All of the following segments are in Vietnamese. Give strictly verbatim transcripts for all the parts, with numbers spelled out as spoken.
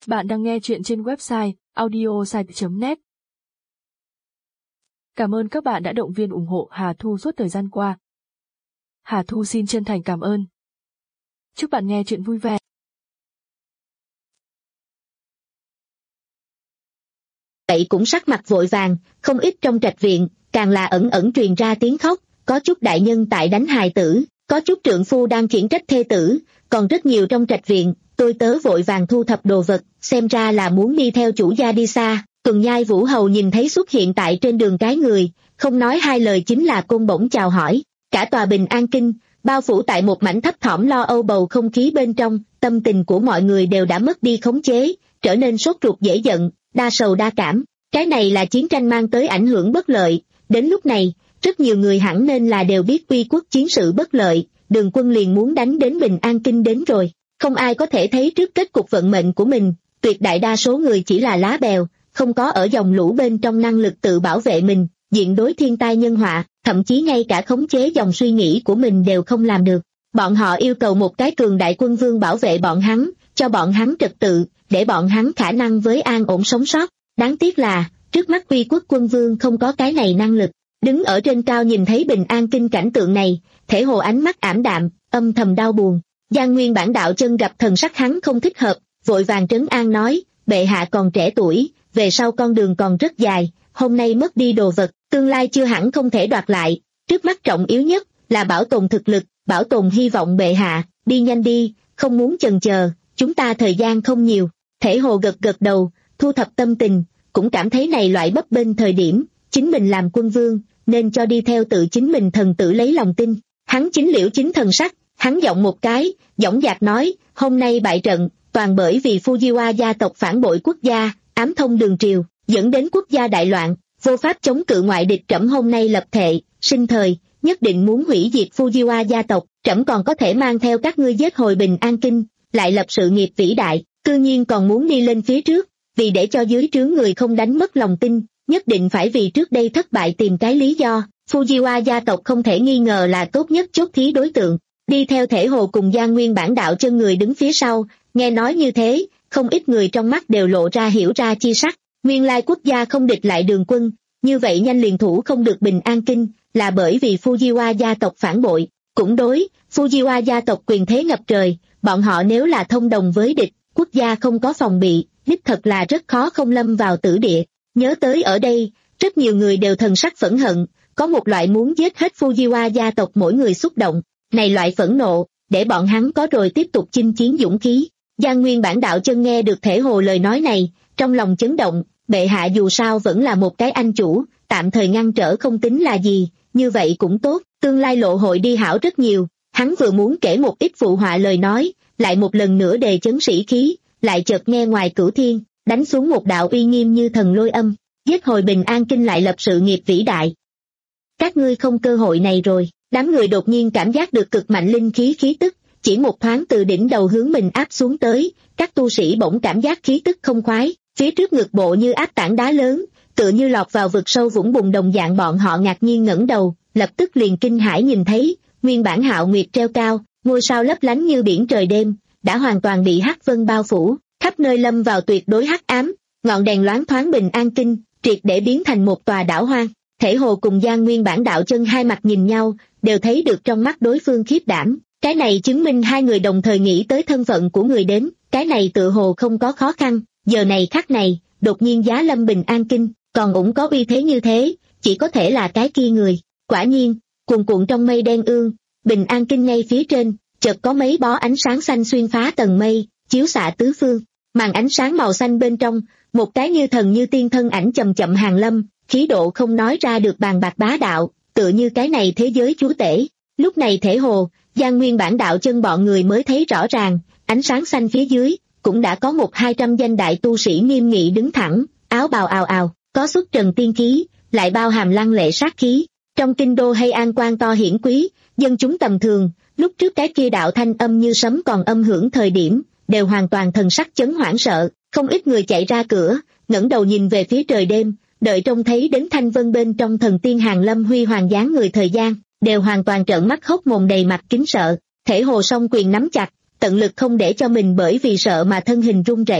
Bạn đang nghe chuyện trên website audiosite chấm net. Cảm ơn các bạn đã động viên ủng hộ Hà Thu suốt thời gian qua. Hà Thu xin chân thành cảm ơn. Chúc bạn nghe chuyện vui vẻ. Vậy cũng sắc mặt vội vàng, không ít trong trạch viện, càng là ẩn ẩn truyền ra tiếng khóc, có chút đại nhân tại đánh hài tử, có chút trượng phu đang khiển trách thê tử, còn rất nhiều trong trạch viện, tôi tớ vội vàng thu thập đồ vật, xem ra là muốn đi theo chủ gia đi xa. Tuần Nhai Vũ Hầu nhìn thấy xuất hiện tại trên đường cái người, không nói hai lời chính là côn bổng chào hỏi. Cả tòa Bình An Kinh, bao phủ tại một mảnh thấp thỏm lo âu bầu không khí bên trong, tâm tình của mọi người đều đã mất đi khống chế, trở nên sốt ruột dễ giận, đa sầu đa cảm. Cái này là chiến tranh mang tới ảnh hưởng bất lợi, đến lúc này, rất nhiều người hẳn nên là đều biết uy quốc chiến sự bất lợi, Đường Quân liền muốn đánh đến Bình An Kinh đến rồi. Không ai có thể thấy trước kết cục vận mệnh của mình, tuyệt đại đa số người chỉ là lá bèo, không có ở dòng lũ bên trong năng lực tự bảo vệ mình, diện đối thiên tai nhân họa, thậm chí ngay cả khống chế dòng suy nghĩ của mình đều không làm được. Bọn họ yêu cầu một cái cường đại quân vương bảo vệ bọn hắn, cho bọn hắn trật tự, để bọn hắn khả năng với an ổn sống sót. Đáng tiếc là, trước mắt uy quốc quân vương không có cái này năng lực. Đứng ở trên cao nhìn thấy Bình An Kinh cảnh tượng này, Thể Hồ ánh mắt ảm đạm, âm thầm đau buồn. Giang Nguyên Bản đạo chân gặp thần sắc hắn không thích hợp, vội vàng trấn an nói, bệ hạ còn trẻ tuổi, về sau con đường còn rất dài, hôm nay mất đi đồ vật, tương lai chưa hẳn không thể đoạt lại, trước mắt trọng yếu nhất là bảo tồn thực lực, bảo tồn hy vọng bệ hạ, đi nhanh đi, không muốn chần chờ, chúng ta thời gian không nhiều. Thể Hồ gật gật đầu, thu thập tâm tình, cũng cảm thấy này loại bấp bênh thời điểm, chính mình làm quân vương, nên cho đi theo tự chính mình thần tử lấy lòng tin. Hắn chính liễu chính thần sắc, hắn giọng một cái, dõng dạc nói, hôm nay bại trận, toàn bởi vì Fujiwara gia tộc phản bội quốc gia, ám thông đường triều, dẫn đến quốc gia đại loạn, vô pháp chống cự ngoại địch. Trẫm hôm nay lập thệ, sinh thời, nhất định muốn hủy diệt Fujiwara gia tộc, trẫm còn có thể mang theo các ngươi giết hồi Bình An Kinh, lại lập sự nghiệp vĩ đại, cư nhiên còn muốn đi lên phía trước, vì để cho dưới trướng người không đánh mất lòng tin, nhất định phải vì trước đây thất bại tìm cái lý do. Fujiwara gia tộc không thể nghi ngờ là tốt nhất chốt thí đối tượng. Đi theo Thể Hồ cùng Giang Nguyên Bản đạo chân người đứng phía sau, nghe nói như thế, không ít người trong mắt đều lộ ra hiểu ra chi sắc. Nguyên lai quốc gia không địch lại Đường Quân, như vậy nhanh liền thủ không được Bình An Kinh, là bởi vì Fujiwara gia tộc phản bội. Cũng đối, Fujiwara gia tộc quyền thế ngập trời, bọn họ nếu là thông đồng với địch, quốc gia không có phòng bị, đích thật là rất khó không lâm vào tử địa. Nhớ tới ở đây, rất nhiều người đều thần sắc phẫn hận, có một loại muốn giết hết Fujiwara gia tộc mỗi người xúc động. Này loại phẫn nộ, để bọn hắn có rồi tiếp tục chinh chiến dũng khí. Giang Nguyên Bản đạo chân nghe được Thể Hồ lời nói này, trong lòng chấn động, bệ hạ dù sao vẫn là một cái anh chủ, tạm thời ngăn trở không tính là gì, như vậy cũng tốt, tương lai lộ hội đi hảo rất nhiều. Hắn vừa muốn kể một ít phụ họa lời nói, lại một lần nữa đề chấn sĩ khí, lại chợt nghe ngoài cửu thiên, đánh xuống một đạo uy nghiêm như thần lôi âm, giết hồi Bình An Kinh lại lập sự nghiệp vĩ đại. Các ngươi không cơ hội này rồi. Đám người đột nhiên cảm giác được cực mạnh linh khí khí tức, chỉ một thoáng từ đỉnh đầu hướng mình áp xuống tới, các tu sĩ bỗng cảm giác khí tức không khoái, phía trước ngực bộ như áp tảng đá lớn, tựa như lọt vào vực sâu vũng bùn đồng dạng. Bọn họ ngạc nhiên ngẩng đầu, lập tức liền kinh hãi nhìn thấy, nguyên bản hạo nguyệt treo cao, ngôi sao lấp lánh như biển trời đêm, đã hoàn toàn bị hắc vân bao phủ, khắp nơi lâm vào tuyệt đối hắc ám, ngọn đèn loáng thoáng Bình An Kinh, triệt để biến thành một tòa đảo hoang. Thể Hồ cùng Giang Nguyên Bản đạo chân hai mặt nhìn nhau, đều thấy được trong mắt đối phương khiếp đảm. Cái này chứng minh hai người đồng thời nghĩ tới thân phận của người đến, cái này tự hồ không có khó khăn. Giờ này khắc này, đột nhiên giá lâm Bình An Kinh, còn ủng có uy thế như thế, chỉ có thể là cái kia người. Quả nhiên, cuồn cuộn trong mây đen ương, Bình An Kinh ngay phía trên, chợt có mấy bó ánh sáng xanh xuyên phá tầng mây, chiếu xạ tứ phương. Màn ánh sáng màu xanh bên trong, một cái như thần như tiên thân ảnh chậm chậm hàng lâm, khí độ không nói ra được bàn bạc bá đạo, tựa như cái này thế giới chúa tể. Lúc này Thể Hồ, Giang Nguyên Bản đạo chân bọn người mới thấy rõ ràng, ánh sáng xanh phía dưới, cũng đã có một hai trăm danh đại tu sĩ nghiêm nghị đứng thẳng, áo bào ào ào, có xuất trần tiên khí, lại bao hàm lăng lệ sát khí. Trong kinh đô hay an quan to hiển quý, dân chúng tầm thường, lúc trước cái kia đạo thanh âm như sấm còn âm hưởng thời điểm, đều hoàn toàn thần sắc chấn hoảng sợ, không ít người chạy ra cửa, ngẩng đầu nhìn về phía trời đêm, đợi trông thấy đến thanh vân bên trong thần tiên hàng lâm huy hoàng dáng người thời gian, đều hoàn toàn trợn mắt hốc mồm đầy mặt kính sợ. Thể Hồ song quyền nắm chặt, tận lực không để cho mình bởi vì sợ mà thân hình run rẩy.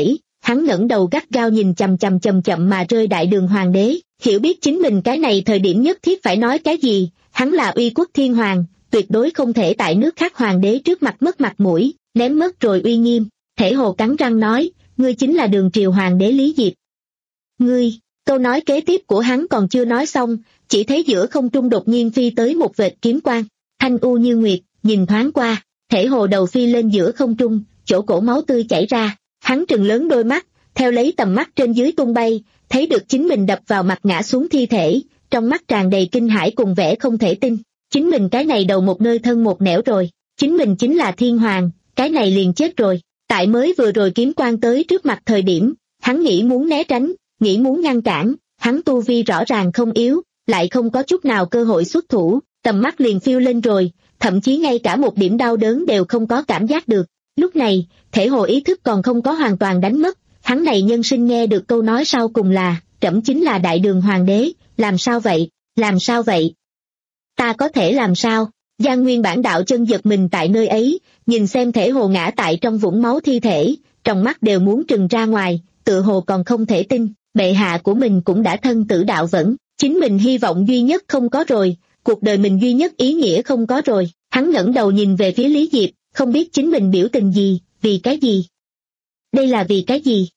hắn ngẩng đầu gắt gao nhìn chằm chằm chậm chậm mà rơi đại đường hoàng đế, hiểu biết chính mình cái này thời điểm nhất thiết phải nói cái gì, hắn là uy quốc thiên hoàng, tuyệt đối không thể tại nước khác hoàng đế trước mặt mất mặt mũi, ném mất rồi uy nghiêm. Thể Hồ cắn răng nói, ngươi chính là Đường triều hoàng đế Lý Diệp. Ngươi, câu nói kế tiếp của hắn còn chưa nói xong, chỉ thấy giữa không trung đột nhiên phi tới một vệt kiếm quang, thanh u như nguyệt, nhìn thoáng qua, Thể Hồ đầu phi lên giữa không trung, chỗ cổ máu tươi chảy ra, hắn trừng lớn đôi mắt, theo lấy tầm mắt trên dưới tung bay, thấy được chính mình đập vào mặt ngã xuống thi thể, trong mắt tràn đầy kinh hãi cùng vẻ không thể tin, chính mình cái này đầu một nơi thân một nẻo rồi, chính mình chính là thiên hoàng, cái này liền chết rồi. Tại mới vừa rồi kiếm quang tới trước mặt thời điểm, hắn nghĩ muốn né tránh, nghĩ muốn ngăn cản, hắn tu vi rõ ràng không yếu, lại không có chút nào cơ hội xuất thủ, tầm mắt liền phiêu lên rồi, thậm chí ngay cả một điểm đau đớn đều không có cảm giác được. Lúc này, Thể Hồ ý thức còn không có hoàn toàn đánh mất, hắn này nhân sinh nghe được câu nói sau cùng là, trẫm chính là đại đường hoàng đế, làm sao vậy, làm sao vậy? Ta có thể làm sao? Giang Nguyên Bản đạo chân giật mình tại nơi ấy, nhìn xem Thể Hồ ngã tại trong vũng máu thi thể, trong mắt đều muốn trừng ra ngoài, tựa hồ còn không thể tin, bệ hạ của mình cũng đã thân tử đạo vẫn, chính mình hy vọng duy nhất không có rồi, cuộc đời mình duy nhất ý nghĩa không có rồi. Hắn ngẩng đầu nhìn về phía Lý Diệp, không biết chính mình biểu tình gì, vì cái gì? Đây là vì cái gì?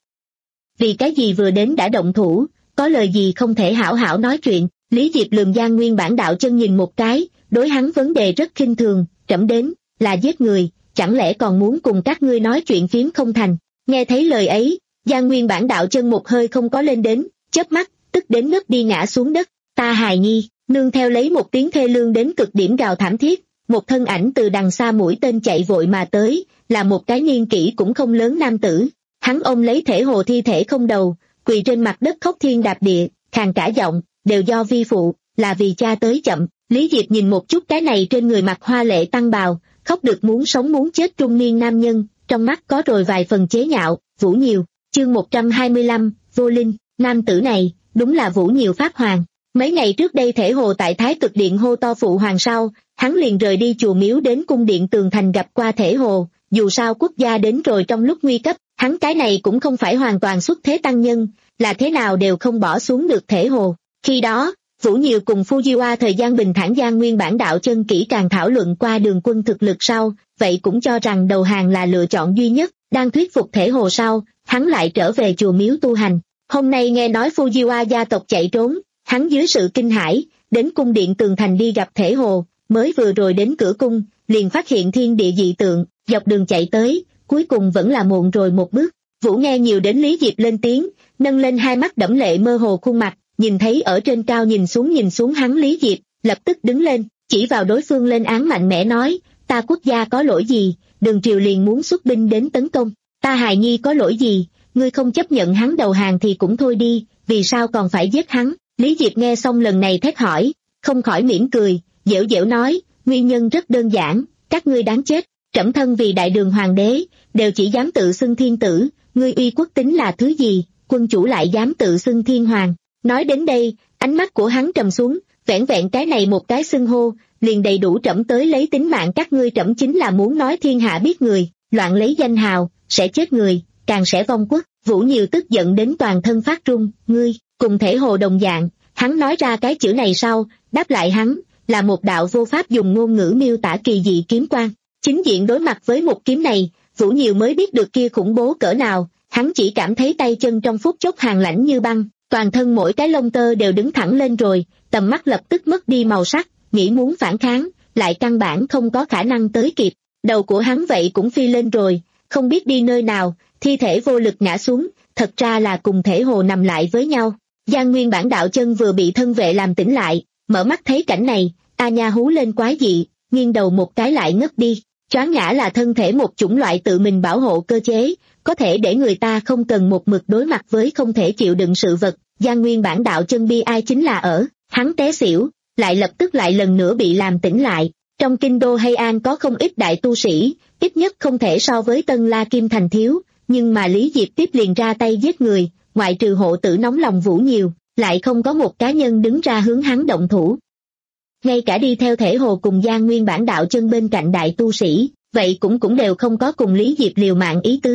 Vì cái gì vừa đến đã động thủ, có lời gì không thể hảo hảo nói chuyện? Lý Diệp lườm Giang Nguyên Bản đạo chân nhìn một cái, đối hắn vấn đề rất khinh thường, trẫm đến, là giết người, chẳng lẽ còn muốn cùng các ngươi nói chuyện phiếm không thành? Nghe thấy lời ấy, Giang Nguyên Bản đạo chân một hơi không có lên đến, chớp mắt, tức đến ngất đi ngã xuống đất, ta hài nhi, nương theo lấy một tiếng thê lương đến cực điểm gào thảm thiết, một thân ảnh từ đằng xa mũi tên chạy vội mà tới, là một cái niên kỷ cũng không lớn nam tử, hắn ôm lấy Thể Hồ thi thể không đầu, quỳ trên mặt đất khóc thiên đạp địa, khàn cả giọng, đều do vi phụ, là vì cha tới chậm. Lý Diệp nhìn một chút cái này trên người mặc hoa lệ tăng bào, khóc được muốn sống muốn chết trung niên nam nhân, trong mắt có rồi vài phần chế nhạo. Vũ Nhiều, chương một trăm hai mươi lăm, Vô Linh, nam tử này, đúng là Vũ Nhiều Pháp Hoàng. Mấy ngày trước đây Thể Hồ tại Thái Cực Điện hô to phụ hoàng sau, hắn liền rời đi chùa miếu đến cung điện Tường Thành gặp qua Thể Hồ, dù sao quốc gia đến rồi trong lúc nguy cấp, hắn cái này cũng không phải hoàn toàn xuất thế tăng nhân, là thế nào đều không bỏ xuống được Thể Hồ. Khi đó, Vũ Nhiều cùng Fujiwa thời gian bình thản Giang Nguyên Bản đạo chân kỹ càng thảo luận qua Đường quân thực lực sau, vậy cũng cho rằng đầu hàng là lựa chọn duy nhất, đang thuyết phục Thể Hồ sau, hắn lại trở về chùa miếu tu hành. Hôm nay nghe nói Fujiwa gia tộc chạy trốn, hắn dưới sự kinh hãi, đến cung điện Tường Thành đi gặp Thể Hồ, mới vừa rồi đến cửa cung, liền phát hiện thiên địa dị tượng, dọc đường chạy tới, cuối cùng vẫn là muộn rồi một bước. Vũ nghe nhiều đến Lý Diệp lên tiếng, nâng lên hai mắt đẫm lệ mơ hồ khuôn mặt, nhìn thấy ở trên cao nhìn xuống nhìn xuống hắn Lý Diệp, lập tức đứng lên, chỉ vào đối phương lên án mạnh mẽ nói, ta quốc gia có lỗi gì, Đường triều liền muốn xuất binh đến tấn công, ta hài nhi có lỗi gì, ngươi không chấp nhận hắn đầu hàng thì cũng thôi đi, vì sao còn phải giết hắn? Lý Diệp nghe xong lần này thét hỏi, không khỏi mỉm cười, dễu dễu nói, nguyên nhân rất đơn giản, các ngươi đáng chết, trẫm thân vì đại đường hoàng đế, đều chỉ dám tự xưng thiên tử, ngươi uy quốc tính là thứ gì, quân chủ lại dám tự xưng thiên hoàng. Nói đến đây, ánh mắt của hắn trầm xuống, vẻn vẹn cái này một cái xưng hô, liền đầy đủ trẫm tới lấy tính mạng các ngươi, trẫm chính là muốn nói thiên hạ biết người, loạn lấy danh hào, sẽ chết người, càng sẽ vong quốc. Vũ Nhiều tức giận đến toàn thân phát run, ngươi, cùng Thể Hồ đồng dạng, hắn nói ra cái chữ này sau, đáp lại hắn, là một đạo vô pháp dùng ngôn ngữ miêu tả kỳ dị kiếm quang. Chính diện đối mặt với một kiếm này, Vũ Nhiều mới biết được kia khủng bố cỡ nào, hắn chỉ cảm thấy tay chân trong phút chốc hàn lạnh như băng, toàn thân mỗi cái lông tơ đều đứng thẳng lên rồi, tầm mắt lập tức mất đi màu sắc, nghĩ muốn phản kháng, lại căn bản không có khả năng tới kịp, đầu của hắn vậy cũng phi lên rồi, không biết đi nơi nào, thi thể vô lực ngã xuống, thật ra là cùng Thể Hồ nằm lại với nhau. Giang Nguyên Bản đạo chân vừa bị thân vệ làm tỉnh lại, mở mắt thấy cảnh này, a nha hú lên quái dị, nghiêng đầu một cái lại ngất đi, choáng ngã là thân thể một chủng loại tự mình bảo hộ cơ chế, có thể để người ta không cần một mực đối mặt với không thể chịu đựng sự vật. Giang Nguyên Bản đạo chân bi ai chính là ở, hắn té xỉu, lại lập tức lại lần nữa bị làm tỉnh lại. Trong kinh đô Hay An có không ít đại tu sĩ, ít nhất không thể so với Tân La Kim Thành thiếu, nhưng mà Lý Diệp tiếp liền ra tay giết người, ngoại trừ hộ tử nóng lòng Vũ Nhiều, lại không có một cá nhân đứng ra hướng hắn động thủ. Ngay cả đi theo Thể Hồ cùng Giang Nguyên Bản đạo chân bên cạnh đại tu sĩ, vậy cũng cũng đều không có cùng Lý Diệp liều mạng ý tứ.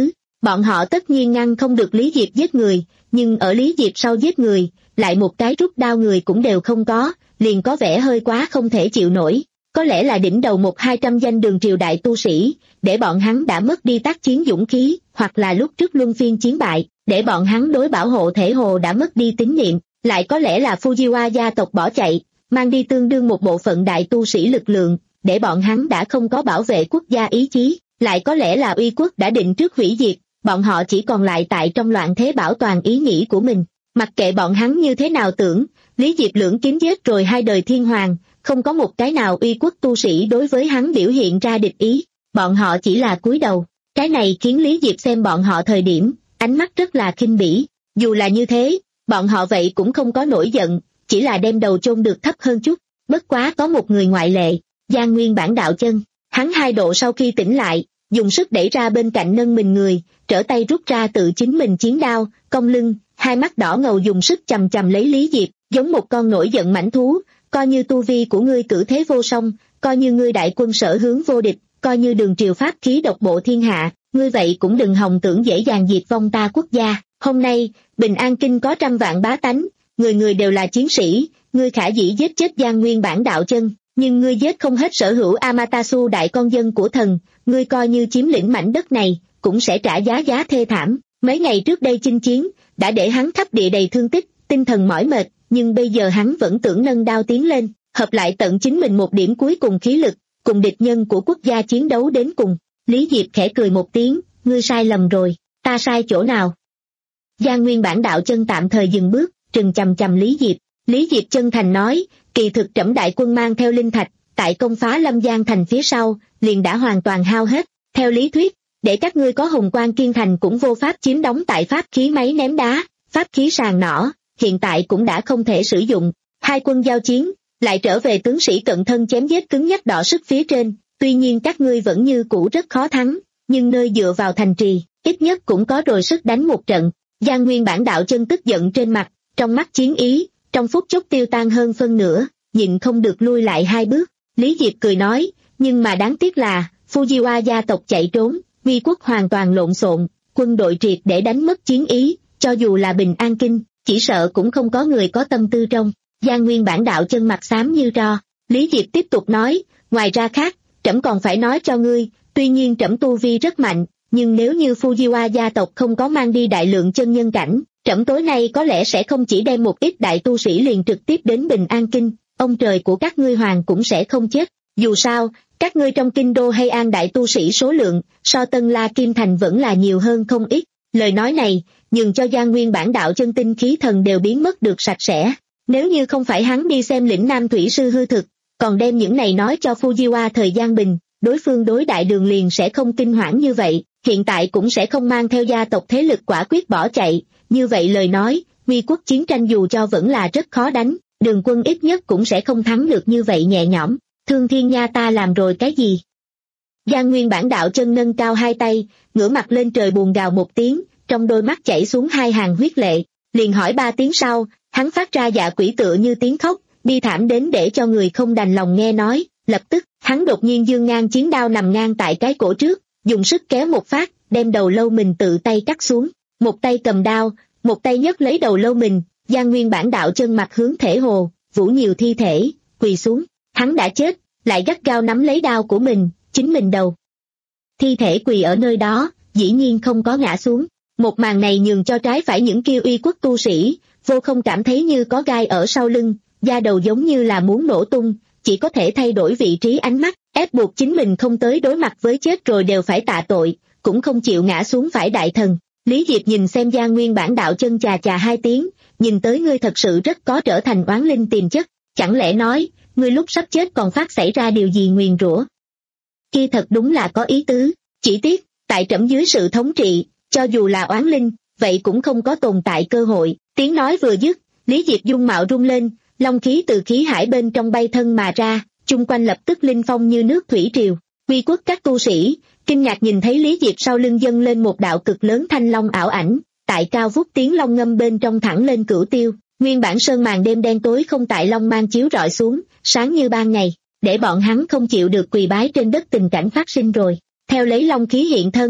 Bọn họ tất nhiên ngăn không được Lý Diệp giết người, nhưng ở Lý Diệp sau giết người, lại một cái rút đao người cũng đều không có, liền có vẻ hơi quá không thể chịu nổi. Có lẽ là đỉnh đầu một hai trăm danh đường triều đại tu sĩ, để bọn hắn đã mất đi tác chiến dũng khí, hoặc là lúc trước luân phiên chiến bại, để bọn hắn đối bảo hộ thể hồ đã mất đi tín niệm, lại có lẽ là Fujiwara gia tộc bỏ chạy, mang đi tương đương một bộ phận đại tu sĩ lực lượng, để bọn hắn đã không có bảo vệ quốc gia ý chí, lại có lẽ là uy quốc đã định trước hủy diệt, bọn họ chỉ còn lại tại trong loạn thế bảo toàn ý nghĩ của mình. Mặc kệ bọn hắn như thế nào tưởng, Lý Diệp lưỡng kiếm giết rồi hai đời thiên hoàng, không có một cái nào uy quốc tu sĩ đối với hắn biểu hiện ra địch ý, bọn họ chỉ là cúi đầu. Cái này khiến Lý Diệp xem bọn họ thời điểm, ánh mắt rất là khinh bỉ. Dù là như thế, bọn họ vậy cũng không có nổi giận, chỉ là đem đầu chôn được thấp hơn chút. Bất quá có một người ngoại lệ, Giang Nguyên Bản Đạo Chân. Hắn hai độ sau khi tỉnh lại, dùng sức đẩy ra bên cạnh nâng mình người, trở tay rút ra tự chính mình chiến đao, cong lưng, hai mắt đỏ ngầu dùng sức chầm chầm lấy Lý Diệp, giống một con nổi giận mãnh thú. Coi như tu vi của ngươi cử thế vô song, coi như ngươi đại quân sở hướng vô địch, coi như đường triều pháp khí độc bộ thiên hạ, ngươi vậy cũng đừng hòng tưởng dễ dàng diệt vong ta quốc gia. Hôm nay, Bình An Kinh có trăm vạn bá tánh, người người đều là chiến sĩ, ngươi khả dĩ giết chết Giang Nguyên Bản Đạo Chân, nhưng ngươi giết không hết sở hữu Amaterasu đại con dân của thần, ngươi coi như chiếm lĩnh mảnh đất này, cũng sẽ trả giá giá thê thảm. Mấy ngày trước đây chinh chiến, đã để hắn khắp địa đầy thương tích, tinh thần mỏi mệt, nhưng bây giờ hắn vẫn tưởng nâng đao tiến lên, hợp lại tận chính mình một điểm cuối cùng khí lực, cùng địch nhân của quốc gia chiến đấu đến cùng. Lý Diệp khẽ cười một tiếng, ngươi sai lầm rồi, ta sai chỗ nào? Giang Nguyên Bản Đạo Chân tạm thời dừng bước, trừng chằm chằm Lý Diệp. Lý Diệp chân thành nói, kỳ thực trẫm đại quân mang theo linh thạch, tại công phá Lâm Giang thành phía sau, liền đã hoàn toàn hao hết. Theo lý thuyết, để các ngươi có hùng quan kiên thành cũng vô pháp chiếm đóng tại pháp khí máy ném đá, pháp khí sàng nỏ, hiện tại cũng đã không thể sử dụng. Hai quân giao chiến, lại trở về tướng sĩ cận thân chém giết cứng nhắc đọ sức phía trên, tuy nhiên các ngươi vẫn như cũ rất khó thắng, nhưng nơi dựa vào thành trì, ít nhất cũng có rồi sức đánh một trận. Giang Nguyên Bản Đạo Chân tức giận trên mặt, trong mắt chiến ý, trong phút chốc tiêu tan hơn phân nửa, nhịn không được lui lại hai bước. Lý Diệp cười nói, nhưng mà đáng tiếc là, Fujiwara gia tộc chạy trốn, uy quốc hoàn toàn lộn xộn, quân đội triệt để đánh mất chiến ý, cho dù là Bình An Kinh, chỉ sợ cũng không có người có tâm tư trong. Giang Nguyên Bản Đạo Chân mặt xám như tro. Lý Diệp tiếp tục nói, ngoài ra khác, trẫm còn phải nói cho ngươi, tuy nhiên trẫm tu vi rất mạnh, nhưng nếu như Fujiwara gia tộc không có mang đi đại lượng chân nhân cảnh, trẫm tối nay có lẽ sẽ không chỉ đem một ít đại tu sĩ liền trực tiếp đến Bình An Kinh, ông trời của các ngươi hoàng cũng sẽ không chết. Dù sao, các ngươi trong kinh đô hay an đại tu sĩ số lượng, so Tân La Kim Thành vẫn là nhiều hơn không ít. Lời nói này, nhường cho Giang Nguyên Bản Đạo Chân tinh khí thần đều biến mất được sạch sẽ. Nếu như không phải hắn đi xem lĩnh Nam Thủy Sư hư thực, còn đem những này nói cho Fujiwara thời gian bình, đối phương đối đại đường liền sẽ không kinh hoảng như vậy, hiện tại cũng sẽ không mang theo gia tộc thế lực quả quyết bỏ chạy. Như vậy lời nói, uy quốc chiến tranh dù cho vẫn là rất khó đánh, đường quân ít nhất cũng sẽ không thắng được như vậy nhẹ nhõm. Thương Thiên Nha ta làm rồi cái gì? Giang Nguyên Bản Đạo Chân nâng cao hai tay, ngửa mặt lên trời buồn gào một tiếng, trong đôi mắt chảy xuống hai hàng huyết lệ, liền hỏi ba tiếng sau, hắn phát ra dạ quỷ tựa như tiếng khóc, bi thảm đến để cho người không đành lòng nghe nói. Lập tức, hắn đột nhiên giương ngang chiến đao nằm ngang tại cái cổ trước, dùng sức kéo một phát, đem đầu lâu mình tự tay cắt xuống. Một tay cầm đao, một tay nhấc lấy đầu lâu mình, Giang Nguyên Bản Đạo Chân mặt hướng thể hồ, vũ nhiều thi thể, quỳ xuống. Hắn đã chết, lại gắt gao nắm lấy đao của mình, chính mình đầu. Thi thể quỳ ở nơi đó, dĩ nhiên không có ngã xuống. Một màn này nhường cho trái phải những kiêu uy quốc tu sĩ, vô không cảm thấy như có gai ở sau lưng, da đầu giống như là muốn nổ tung, chỉ có thể thay đổi vị trí ánh mắt, ép buộc chính mình không tới đối mặt với chết rồi đều phải tạ tội, cũng không chịu ngã xuống phải đại thần. Lý Diệp nhìn xem Giang Nguyên Bản Đạo Chân chà chà hai tiếng, nhìn tới ngươi thật sự rất có trở thành oán linh tiềm chất, chẳng lẽ nói, ngươi lúc sắp chết còn phát xảy ra điều gì nguyền rủa? Kia thật đúng là có ý tứ, chỉ tiếc, tại trẫm dưới sự thống trị, cho dù là oán linh, vậy cũng không có tồn tại cơ hội. Tiếng nói vừa dứt, Lý Diệp dung mạo rung lên, long khí từ khí hải bên trong bay thân mà ra, chung quanh lập tức linh phong như nước thủy triều. Uy quốc các tu sĩ, kinh ngạc nhìn thấy Lý Diệp sau lưng dâng lên một đạo cực lớn thanh long ảo ảnh, tại cao vút tiếng long ngâm bên trong thẳng lên cửu tiêu. Nguyên bản sơn màn đêm đen tối không tại long mang chiếu rọi xuống, sáng như ban ngày, để bọn hắn không chịu được quỳ bái trên đất tình cảnh phát sinh rồi. Theo lấy long khí hiện thân,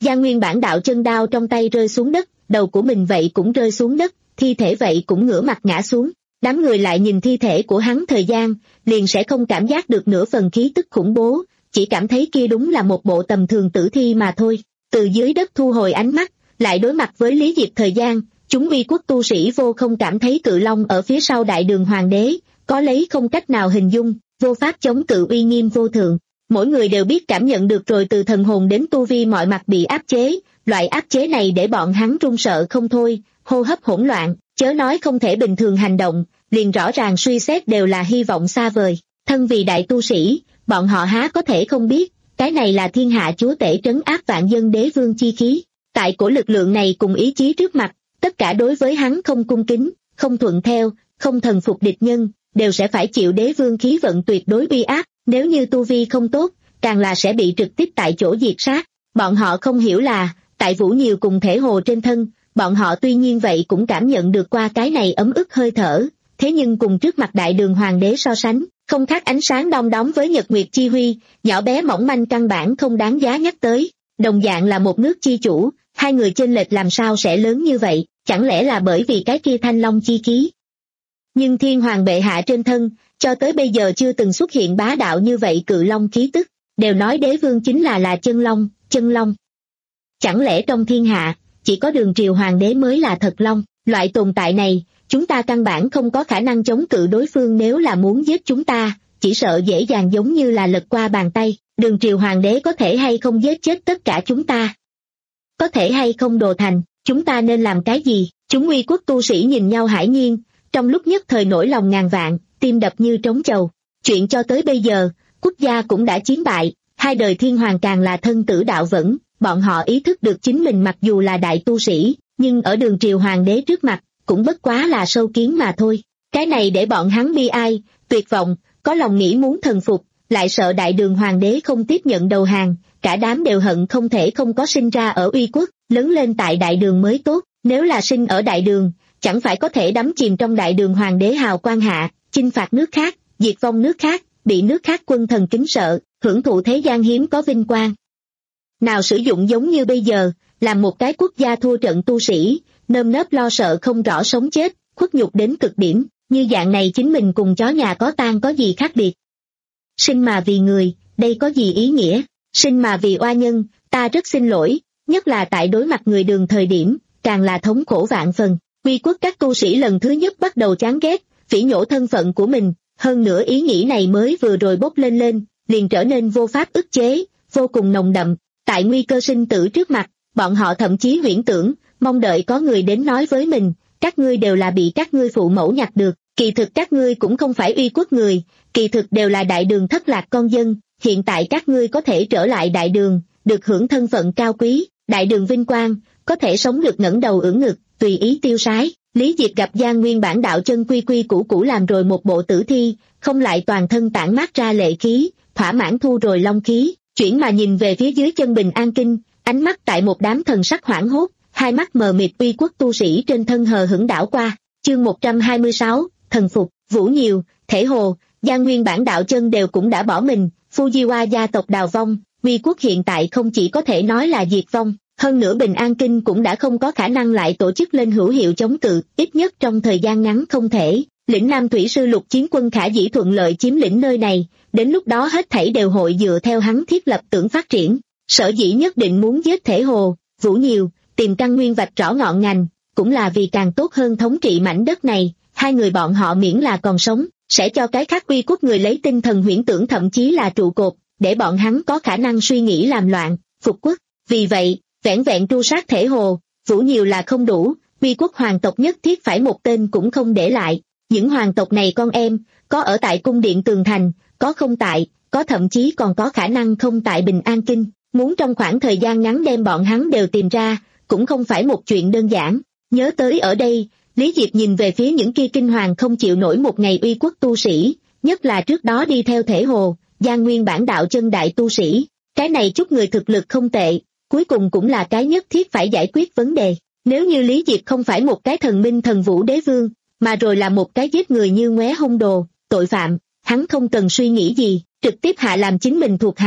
Giang Nguyên Bản Đạo chân đao trong tay rơi xuống đất, đầu của mình vậy cũng rơi xuống đất, thi thể vậy cũng ngửa mặt ngã xuống. Đám người lại nhìn thi thể của hắn thời gian, liền sẽ không cảm giác được nửa phần khí tức khủng bố, chỉ cảm thấy kia đúng là một bộ tầm thường tử thi mà thôi. Từ dưới đất thu hồi ánh mắt, lại đối mặt với Lý Diệp thời gian, chúng uy quốc tu sĩ vô không cảm thấy cự long ở phía sau đại đường hoàng đế, có lấy không cách nào hình dung, vô pháp chống cự uy nghiêm vô thượng. Mỗi người đều biết cảm nhận được rồi, từ thần hồn đến tu vi mọi mặt bị áp chế, loại áp chế này để bọn hắn run sợ không thôi, hô hấp hỗn loạn, chớ nói không thể bình thường hành động, liền rõ ràng suy xét đều là hy vọng xa vời. Thân vì đại tu sĩ, bọn họ há có thể không biết, cái này là thiên hạ chúa tể trấn áp vạn dân đế vương chi khí. Tại cổ lực lượng này cùng ý chí trước mặt, tất cả đối với hắn không cung kính, không thuận theo, không thần phục địch nhân, đều sẽ phải chịu đế vương khí vận tuyệt đối uy áp, nếu như tu vi không tốt, càng là sẽ bị trực tiếp tại chỗ diệt sát. Bọn họ không hiểu là, tại Vũ Nhiều cùng Thể Hồ trên thân, bọn họ tuy nhiên vậy cũng cảm nhận được qua cái này ấm ức hơi thở, thế nhưng cùng trước mặt đại đường hoàng đế so sánh, không khác ánh sáng đom đóm với nhật nguyệt chi huy, nhỏ bé mỏng manh căn bản không đáng giá nhắc tới. Đồng dạng là một nước chi chủ, hai người chênh lệch làm sao sẽ lớn như vậy, chẳng lẽ là bởi vì cái kia thanh long chi khí? Nhưng thiên hoàng bệ hạ trên thân, cho tới bây giờ chưa từng xuất hiện bá đạo như vậy cự long khí tức, đều nói đế vương chính là là chân long, chân long. Chẳng lẽ trong thiên hạ, chỉ có Đường Triều hoàng đế mới là thật long? Loại tồn tại này, chúng ta căn bản không có khả năng chống cự đối phương, nếu là muốn giết chúng ta, chỉ sợ dễ dàng giống như là lật qua bàn tay. Đường Triều hoàng đế có thể hay không giết chết tất cả chúng ta? Có thể hay không đồ thành, chúng ta nên làm cái gì? Chúng uy quốc tu sĩ nhìn nhau hãi nhiên, trong lúc nhất thời nổi lòng ngàn vạn, tim đập như trống chầu. Chuyện cho tới bây giờ, quốc gia cũng đã chiến bại, hai đời thiên hoàng càng là thân tử đạo vững, bọn họ ý thức được chính mình mặc dù là đại tu sĩ, nhưng ở Đường Triều hoàng đế trước mặt, cũng bất quá là sâu kiến mà thôi. Cái này để bọn hắn bi ai, tuyệt vọng, có lòng nghĩ muốn thần phục, lại sợ đại đường hoàng đế không tiếp nhận đầu hàng, cả đám đều hận không thể không có sinh ra ở uy quốc, lớn lên tại đại đường mới tốt, nếu là sinh ở đại đường, chẳng phải có thể đắm chìm trong đại đường hoàng đế hào quang hạ, chinh phạt nước khác, diệt vong nước khác, bị nước khác quân thần kính sợ, hưởng thụ thế gian hiếm có vinh quang. Nào sử dụng giống như bây giờ, làm một cái quốc gia thua trận tu sĩ, nơm nớp lo sợ không rõ sống chết, khuất nhục đến cực điểm, như dạng này chính mình cùng chó nhà có tang có gì khác biệt. Sinh mà vì người, đây có gì ý nghĩa? Sinh mà vì oa nhân, ta rất xin lỗi, nhất là tại đối mặt người Đường thời điểm, càng là thống khổ vạn phần. Uy quốc các tu sĩ lần thứ nhất bắt đầu chán ghét, phỉ nhổ thân phận của mình, hơn nữa ý nghĩ này mới vừa rồi bốc lên lên, liền trở nên vô pháp ức chế, vô cùng nồng đậm. Tại nguy cơ sinh tử trước mặt, bọn họ thậm chí huyễn tưởng, mong đợi có người đến nói với mình, các ngươi đều là bị các ngươi phụ mẫu nhặt được, kỳ thực các ngươi cũng không phải uy quốc người, kỳ thực đều là đại đường thất lạc con dân, hiện tại các ngươi có thể trở lại đại đường, được hưởng thân phận cao quý, đại đường vinh quang, có thể sống được ngẩng đầu ưỡn ngực, tùy ý tiêu sái. Lý Diệp gặp Giang Nguyên Bản Đạo chân quy quy củ củ làm rồi một bộ tử thi, không lại toàn thân tản mát ra lệ khí, thỏa mãn thu rồi long khí, chuyển mà nhìn về phía dưới chân Bình An Kinh, ánh mắt tại một đám thần sắc hoảng hốt, hai mắt mờ mịt uy quốc tu sĩ trên thân hờ hững đảo qua. Chương một trăm hai mươi sáu, thần phục. Vũ Nhiều, Thể Hồ, Giang Nguyên Bản Đạo chân đều cũng đã bỏ mình, Fujiwa gia tộc đào vong, uy quốc hiện tại không chỉ có thể nói là diệt vong, hơn nữa Bình An Kinh cũng đã không có khả năng lại tổ chức lên hữu hiệu chống cự, ít nhất trong thời gian ngắn không thể. Lĩnh Nam Thủy Sư Lục chiến quân khả dĩ thuận lợi chiếm lĩnh nơi này, đến lúc đó hết thảy đều hội dựa theo hắn thiết lập tưởng phát triển. Sở dĩ nhất định muốn giết Thể Hồ, Vũ Nhiều, tìm căn nguyên vạch rõ ngọn ngành, cũng là vì càng tốt hơn thống trị mảnh đất này, hai người bọn họ miễn là còn sống, sẽ cho cái khác uy quốc người lấy tinh thần huyễn tưởng thậm chí là trụ cột, để bọn hắn có khả năng suy nghĩ làm loạn, phục quốc. Vì vậy, vẻn vẹn tru sát Thể Hồ, Vũ Nhiều là không đủ, uy quốc hoàng tộc nhất thiết phải một tên cũng không để lại. Những hoàng tộc này con em, có ở tại cung điện tường thành, có không tại, có thậm chí còn có khả năng không tại Bình An Kinh, muốn trong khoảng thời gian ngắn đem bọn hắn đều tìm ra, cũng không phải một chuyện đơn giản. Nhớ tới ở đây, Lý Diệp nhìn về phía những kia kinh hoàng không chịu nổi một ngày uy quốc tu sĩ, nhất là trước đó đi theo Thể Hồ, Giang Nguyên Bản Đạo chân đại tu sĩ, cái này chút người thực lực không tệ, cuối cùng cũng là cái nhất thiết phải giải quyết vấn đề. Nếu như Lý Diệp không phải một cái thần minh thần vũ đế vương, mà rồi là một cái giết người như ngoé hung đồ, tội phạm, hắn không cần suy nghĩ gì, trực tiếp hạ làm chính mình thuộc hạ,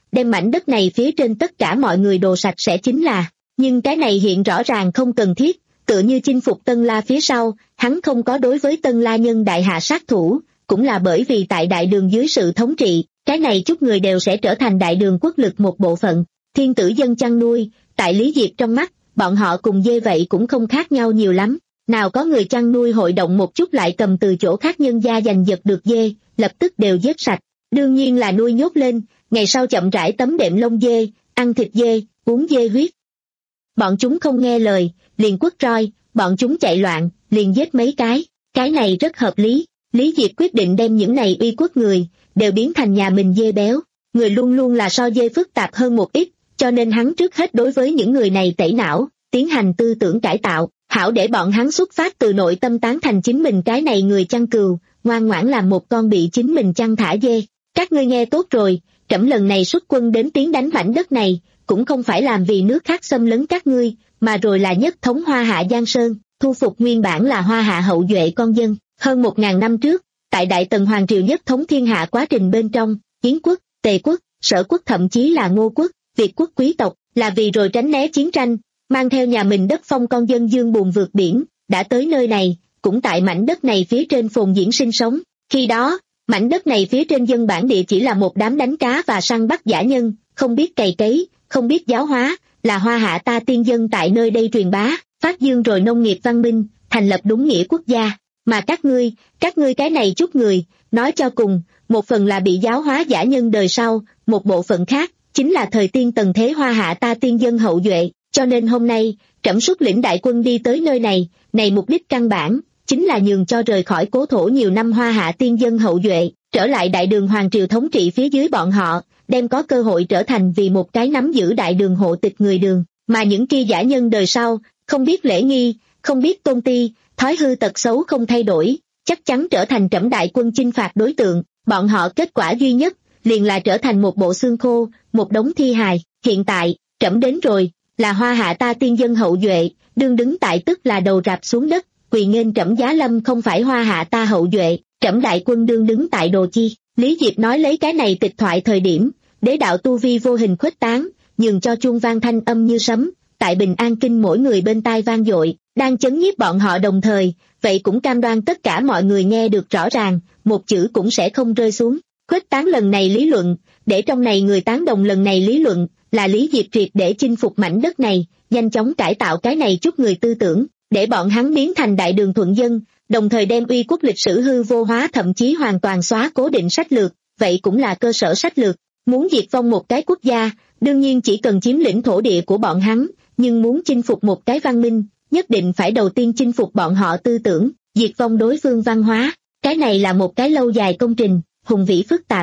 đem mảnh đất này phía trên tất cả mọi người đồ sạch sẽ chính là, nhưng cái này hiện rõ ràng không cần thiết, tựa như chinh phục Tân La phía sau, hắn không có đối với Tân La nhân đại hạ sát thủ, cũng là bởi vì tại đại đường dưới sự thống trị, cái này chút người đều sẽ trở thành đại đường quốc lực một bộ phận. Thiên tử dân chăn nuôi, tại Lý Diệp trong mắt, bọn họ cùng dê vậy cũng không khác nhau nhiều lắm, nào có người chăn nuôi hội động một chút lại cầm từ chỗ khác nhân gia giành giật được dê, lập tức đều giết sạch, đương nhiên là nuôi nhốt lên, ngày sau chậm rãi tấm đệm lông dê, ăn thịt dê, uống dê huyết. Bọn chúng không nghe lời, liền quất roi, bọn chúng chạy loạn, liền giết mấy cái, cái này rất hợp lý. Lý Diệp quyết định đem những này uy quốc người, đều biến thành nhà mình dê béo, người luôn luôn là so dê phức tạp hơn một ít, cho nên hắn trước hết đối với những người này tẩy não, tiến hành tư tưởng cải tạo, hảo để bọn hắn xuất phát từ nội tâm tán thành chính mình cái này người chăn cừu, ngoan ngoãn làm một con bị chính mình chăn thả dê. Các ngươi nghe tốt rồi, trẫm lần này xuất quân đến tiến đánh mảnh đất này, cũng không phải làm vì nước khác xâm lấn các ngươi, mà rồi là nhất thống Hoa Hạ Giang Sơn, thu phục nguyên bản là Hoa Hạ hậu duệ con dân. Hơn một ngàn năm trước, tại Đại Tần Hoàng Triều nhất thống thiên hạ quá trình bên trong, Yến quốc, Tề quốc, Sở quốc thậm chí là Ngô quốc, Việt quốc quý tộc, là vì rồi tránh né chiến tranh, mang theo nhà mình đất phong con dân dương buồn vượt biển, đã tới nơi này, cũng tại mảnh đất này phía trên phồn diễn sinh sống. Khi đó, mảnh đất này phía trên dân bản địa chỉ là một đám đánh cá và săn bắt dã nhân, không biết cày cấy, không biết giáo hóa, là Hoa Hạ ta tiên dân tại nơi đây truyền bá, phát dương rồi nông nghiệp văn minh, thành lập đúng nghĩa quốc gia. Mà các ngươi, các ngươi cái này chút người, nói cho cùng, một phần là bị giáo hóa dã nhân đời sau, một bộ phận khác, chính là thời tiên tần thế Hoa Hạ ta tiên dân hậu duệ, cho nên hôm nay, trẫm xuất lĩnh đại quân đi tới nơi này, này mục đích căn bản, chính là nhường cho rời khỏi cố thổ nhiều năm Hoa Hạ tiên dân hậu duệ, trở lại đại đường hoàng triều thống trị phía dưới bọn họ, đem có cơ hội trở thành vì một cái nắm giữ đại đường hộ tịch người đường, mà những kia dã nhân đời sau, không biết lễ nghi, không biết tôn ti, thói hư tật xấu không thay đổi, chắc chắn trở thành trẫm đại quân chinh phạt đối tượng, bọn họ kết quả duy nhất, liền là trở thành một bộ xương khô, một đống thi hài. Hiện tại, trẫm đến rồi, là Hoa Hạ ta tiên dân hậu duệ, đương đứng tại tức là đầu rạp xuống đất, quỳ nghênh trẫm giá lâm không phải Hoa Hạ ta hậu duệ, trẫm đại quân đương đứng tại đồ chi. Lý Diệp nói lấy cái này tịch thoại thời điểm, đế đạo tu vi vô hình khuếch tán, nhường cho chuông vang thanh âm như sấm, tại Bình An Kinh mỗi người bên tai vang dội, đang chấn nhiếp bọn họ đồng thời, vậy cũng cam đoan tất cả mọi người nghe được rõ ràng, một chữ cũng sẽ không rơi xuống. Khuếch tán lần này lý luận, để trong này người tán đồng lần này lý luận, là Lý Diệp triệt để chinh phục mảnh đất này, nhanh chóng cải tạo cái này chút người tư tưởng, để bọn hắn biến thành đại đường thuận dân, đồng thời đem uy quốc lịch sử hư vô hóa thậm chí hoàn toàn xóa cố định sách lược, vậy cũng là cơ sở sách lược. Muốn diệt vong một cái quốc gia, đương nhiên chỉ cần chiếm lĩnh thổ địa của bọn hắn, nhưng muốn chinh phục một cái văn minh, nhất định phải đầu tiên chinh phục bọn họ tư tưởng, diệt vong đối phương văn hóa, cái này là một cái lâu dài công trình, hùng vĩ phức tạp.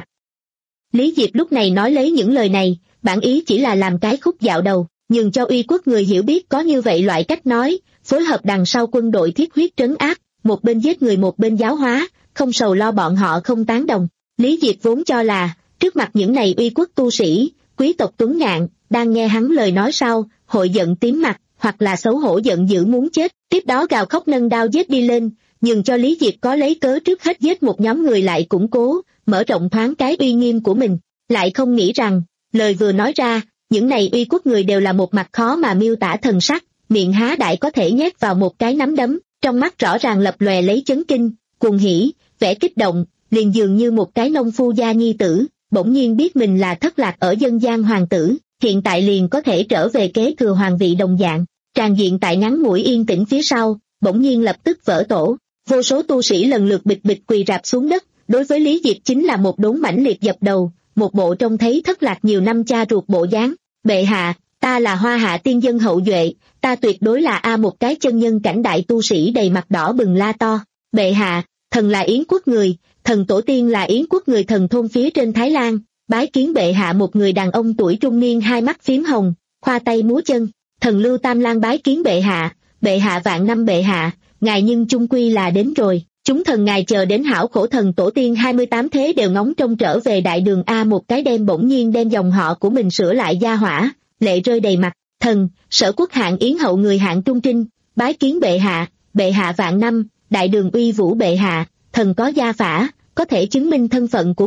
Lý Diệp lúc này nói lấy những lời này, bản ý chỉ là làm cái khúc dạo đầu, nhường cho uy quốc người hiểu biết có như vậy loại cách nói, phối hợp đằng sau quân đội thiết huyết trấn áp, một bên giết người một bên giáo hóa, không sầu lo bọn họ không tán đồng. Lý Diệp vốn cho là, trước mặt những này uy quốc tu sĩ, quý tộc tuấn ngạn, đang nghe hắn lời nói sau, hội giận tím mặt, hoặc là xấu hổ giận dữ muốn chết, tiếp đó gào khóc nâng đao giết đi lên, nhường cho Lý Diệp có lấy cớ trước hết giết một nhóm người lại củng cố, mở rộng thoáng cái uy nghiêm của mình, lại không nghĩ rằng, lời vừa nói ra, những này uy quốc người đều là một mặt khó mà miêu tả thần sắc, miệng há đại có thể nhét vào một cái nắm đấm, trong mắt rõ ràng lập lòe lấy chấn kinh, cuồng hỉ, vẻ kích động, liền dường như một cái nông phu gia nhi tử, bỗng nhiên biết mình là thất lạc ở dân gian hoàng tử, hiện tại liền có thể trở về kế thừa hoàng vị đồng dạng. Tràn diện tại ngắn ngủi yên tĩnh phía sau, bỗng nhiên lập tức vỡ tổ, vô số tu sĩ lần lượt bịch bịch quỳ rạp xuống đất, đối với Lý Diệp chính là một đốn mãnh liệt dập đầu, một bộ trông thấy thất lạc nhiều năm cha ruột bộ dáng. Bệ hạ, ta là Hoa Hạ tiên dân hậu duệ, ta tuyệt đối là a một cái chân nhân cảnh đại tu sĩ đầy mặt đỏ bừng la to. Bệ hạ, thần là Yến quốc người, thần tổ tiên là Yến quốc người thần thôn phía trên Thái Lan, bái kiến bệ hạ. Một người đàn ông tuổi trung niên hai mắt phím hồng, khoa tay múa chân. Thần Lưu Tam Lan bái kiến bệ hạ, bệ hạ vạn năm bệ hạ, ngài nhưng chung quy là đến rồi, chúng thần ngài chờ đến hảo khổ. Thần tổ tiên hai mươi tám thế đều ngóng trông trở về đại đường a một cái đêm bỗng nhiên đem dòng họ của mình sửa lại gia hỏa, lệ rơi đầy mặt. Thần, Sở quốc hạng Yến hậu người hạng Trung Trinh, bái kiến bệ hạ, bệ hạ vạn năm, đại đường uy vũ bệ hạ, thần có gia phả, có thể chứng minh thân phận của mình,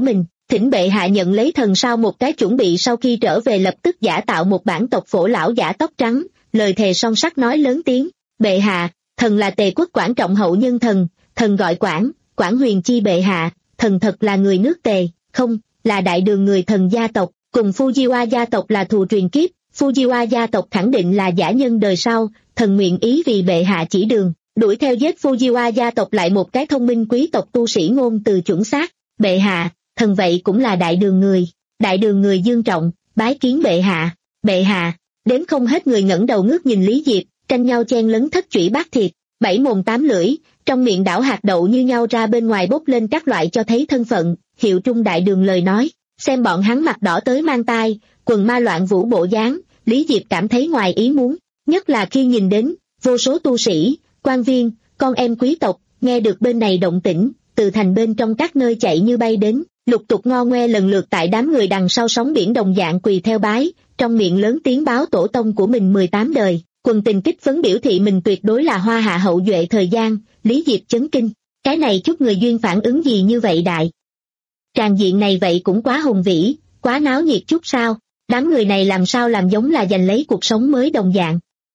thỉnh bệ hạ nhận lấy thần sao một cái, chuẩn bị sau khi trở về lập tức giả tạo một bản tộc phổ lão giả tóc trắng, lời thề son sắt nói lớn tiếng, bệ hạ, thần là Tề quốc Quản Trọng hậu nhân thần, thần gọi Quản, Quản Huyền chi bệ hạ, thần thật là người nước Tề, không, là đại đường người thần gia tộc, cùng Fujiwara gia tộc là thù truyền kiếp, Fujiwara gia tộc khẳng định là giả nhân đời sau, thần nguyện ý vì bệ hạ chỉ đường, đuổi theo giết Fujiwara gia tộc lại một cái thông minh quý tộc tu sĩ ngôn từ chuẩn xác, bệ hạ, thần vậy cũng là đại đường người, đại đường người Dương Trọng, bái kiến bệ hạ, bệ hạ, đếm không hết người ngẩng đầu ngước nhìn Lý Diệp, tranh nhau chen lấn thất chủy bát thiệt, bảy mồm tám lưỡi, trong miệng đảo hạt đậu như nhau ra bên ngoài bốc lên các loại cho thấy thân phận, hiệu trung đại đường lời nói, xem bọn hắn mặt đỏ tới mang tai, quần ma loạn vũ bộ dáng, Lý Diệp cảm thấy ngoài ý muốn, nhất là khi nhìn đến, vô số tu sĩ, quan viên, con em quý tộc, nghe được bên này động tĩnh, từ thành bên trong các nơi chạy như bay đến, lục tục ngo ngoe lần lượt tại đám người đằng sau sóng biển đồng dạng quỳ theo bái, trong miệng lớn tiếng báo tổ tông của mình mười tám đời, quần tình kích phấn biểu thị mình tuyệt đối là hoa hạ hậu duệ thời gian, Lý Diệp chấn kinh, cái này chút người duyên phản ứng gì như vậy đại. Tràng diện này vậy cũng quá hùng vĩ, quá náo nhiệt chút sao, đám người này làm sao làm giống là giành lấy cuộc sống mới đồng dạng.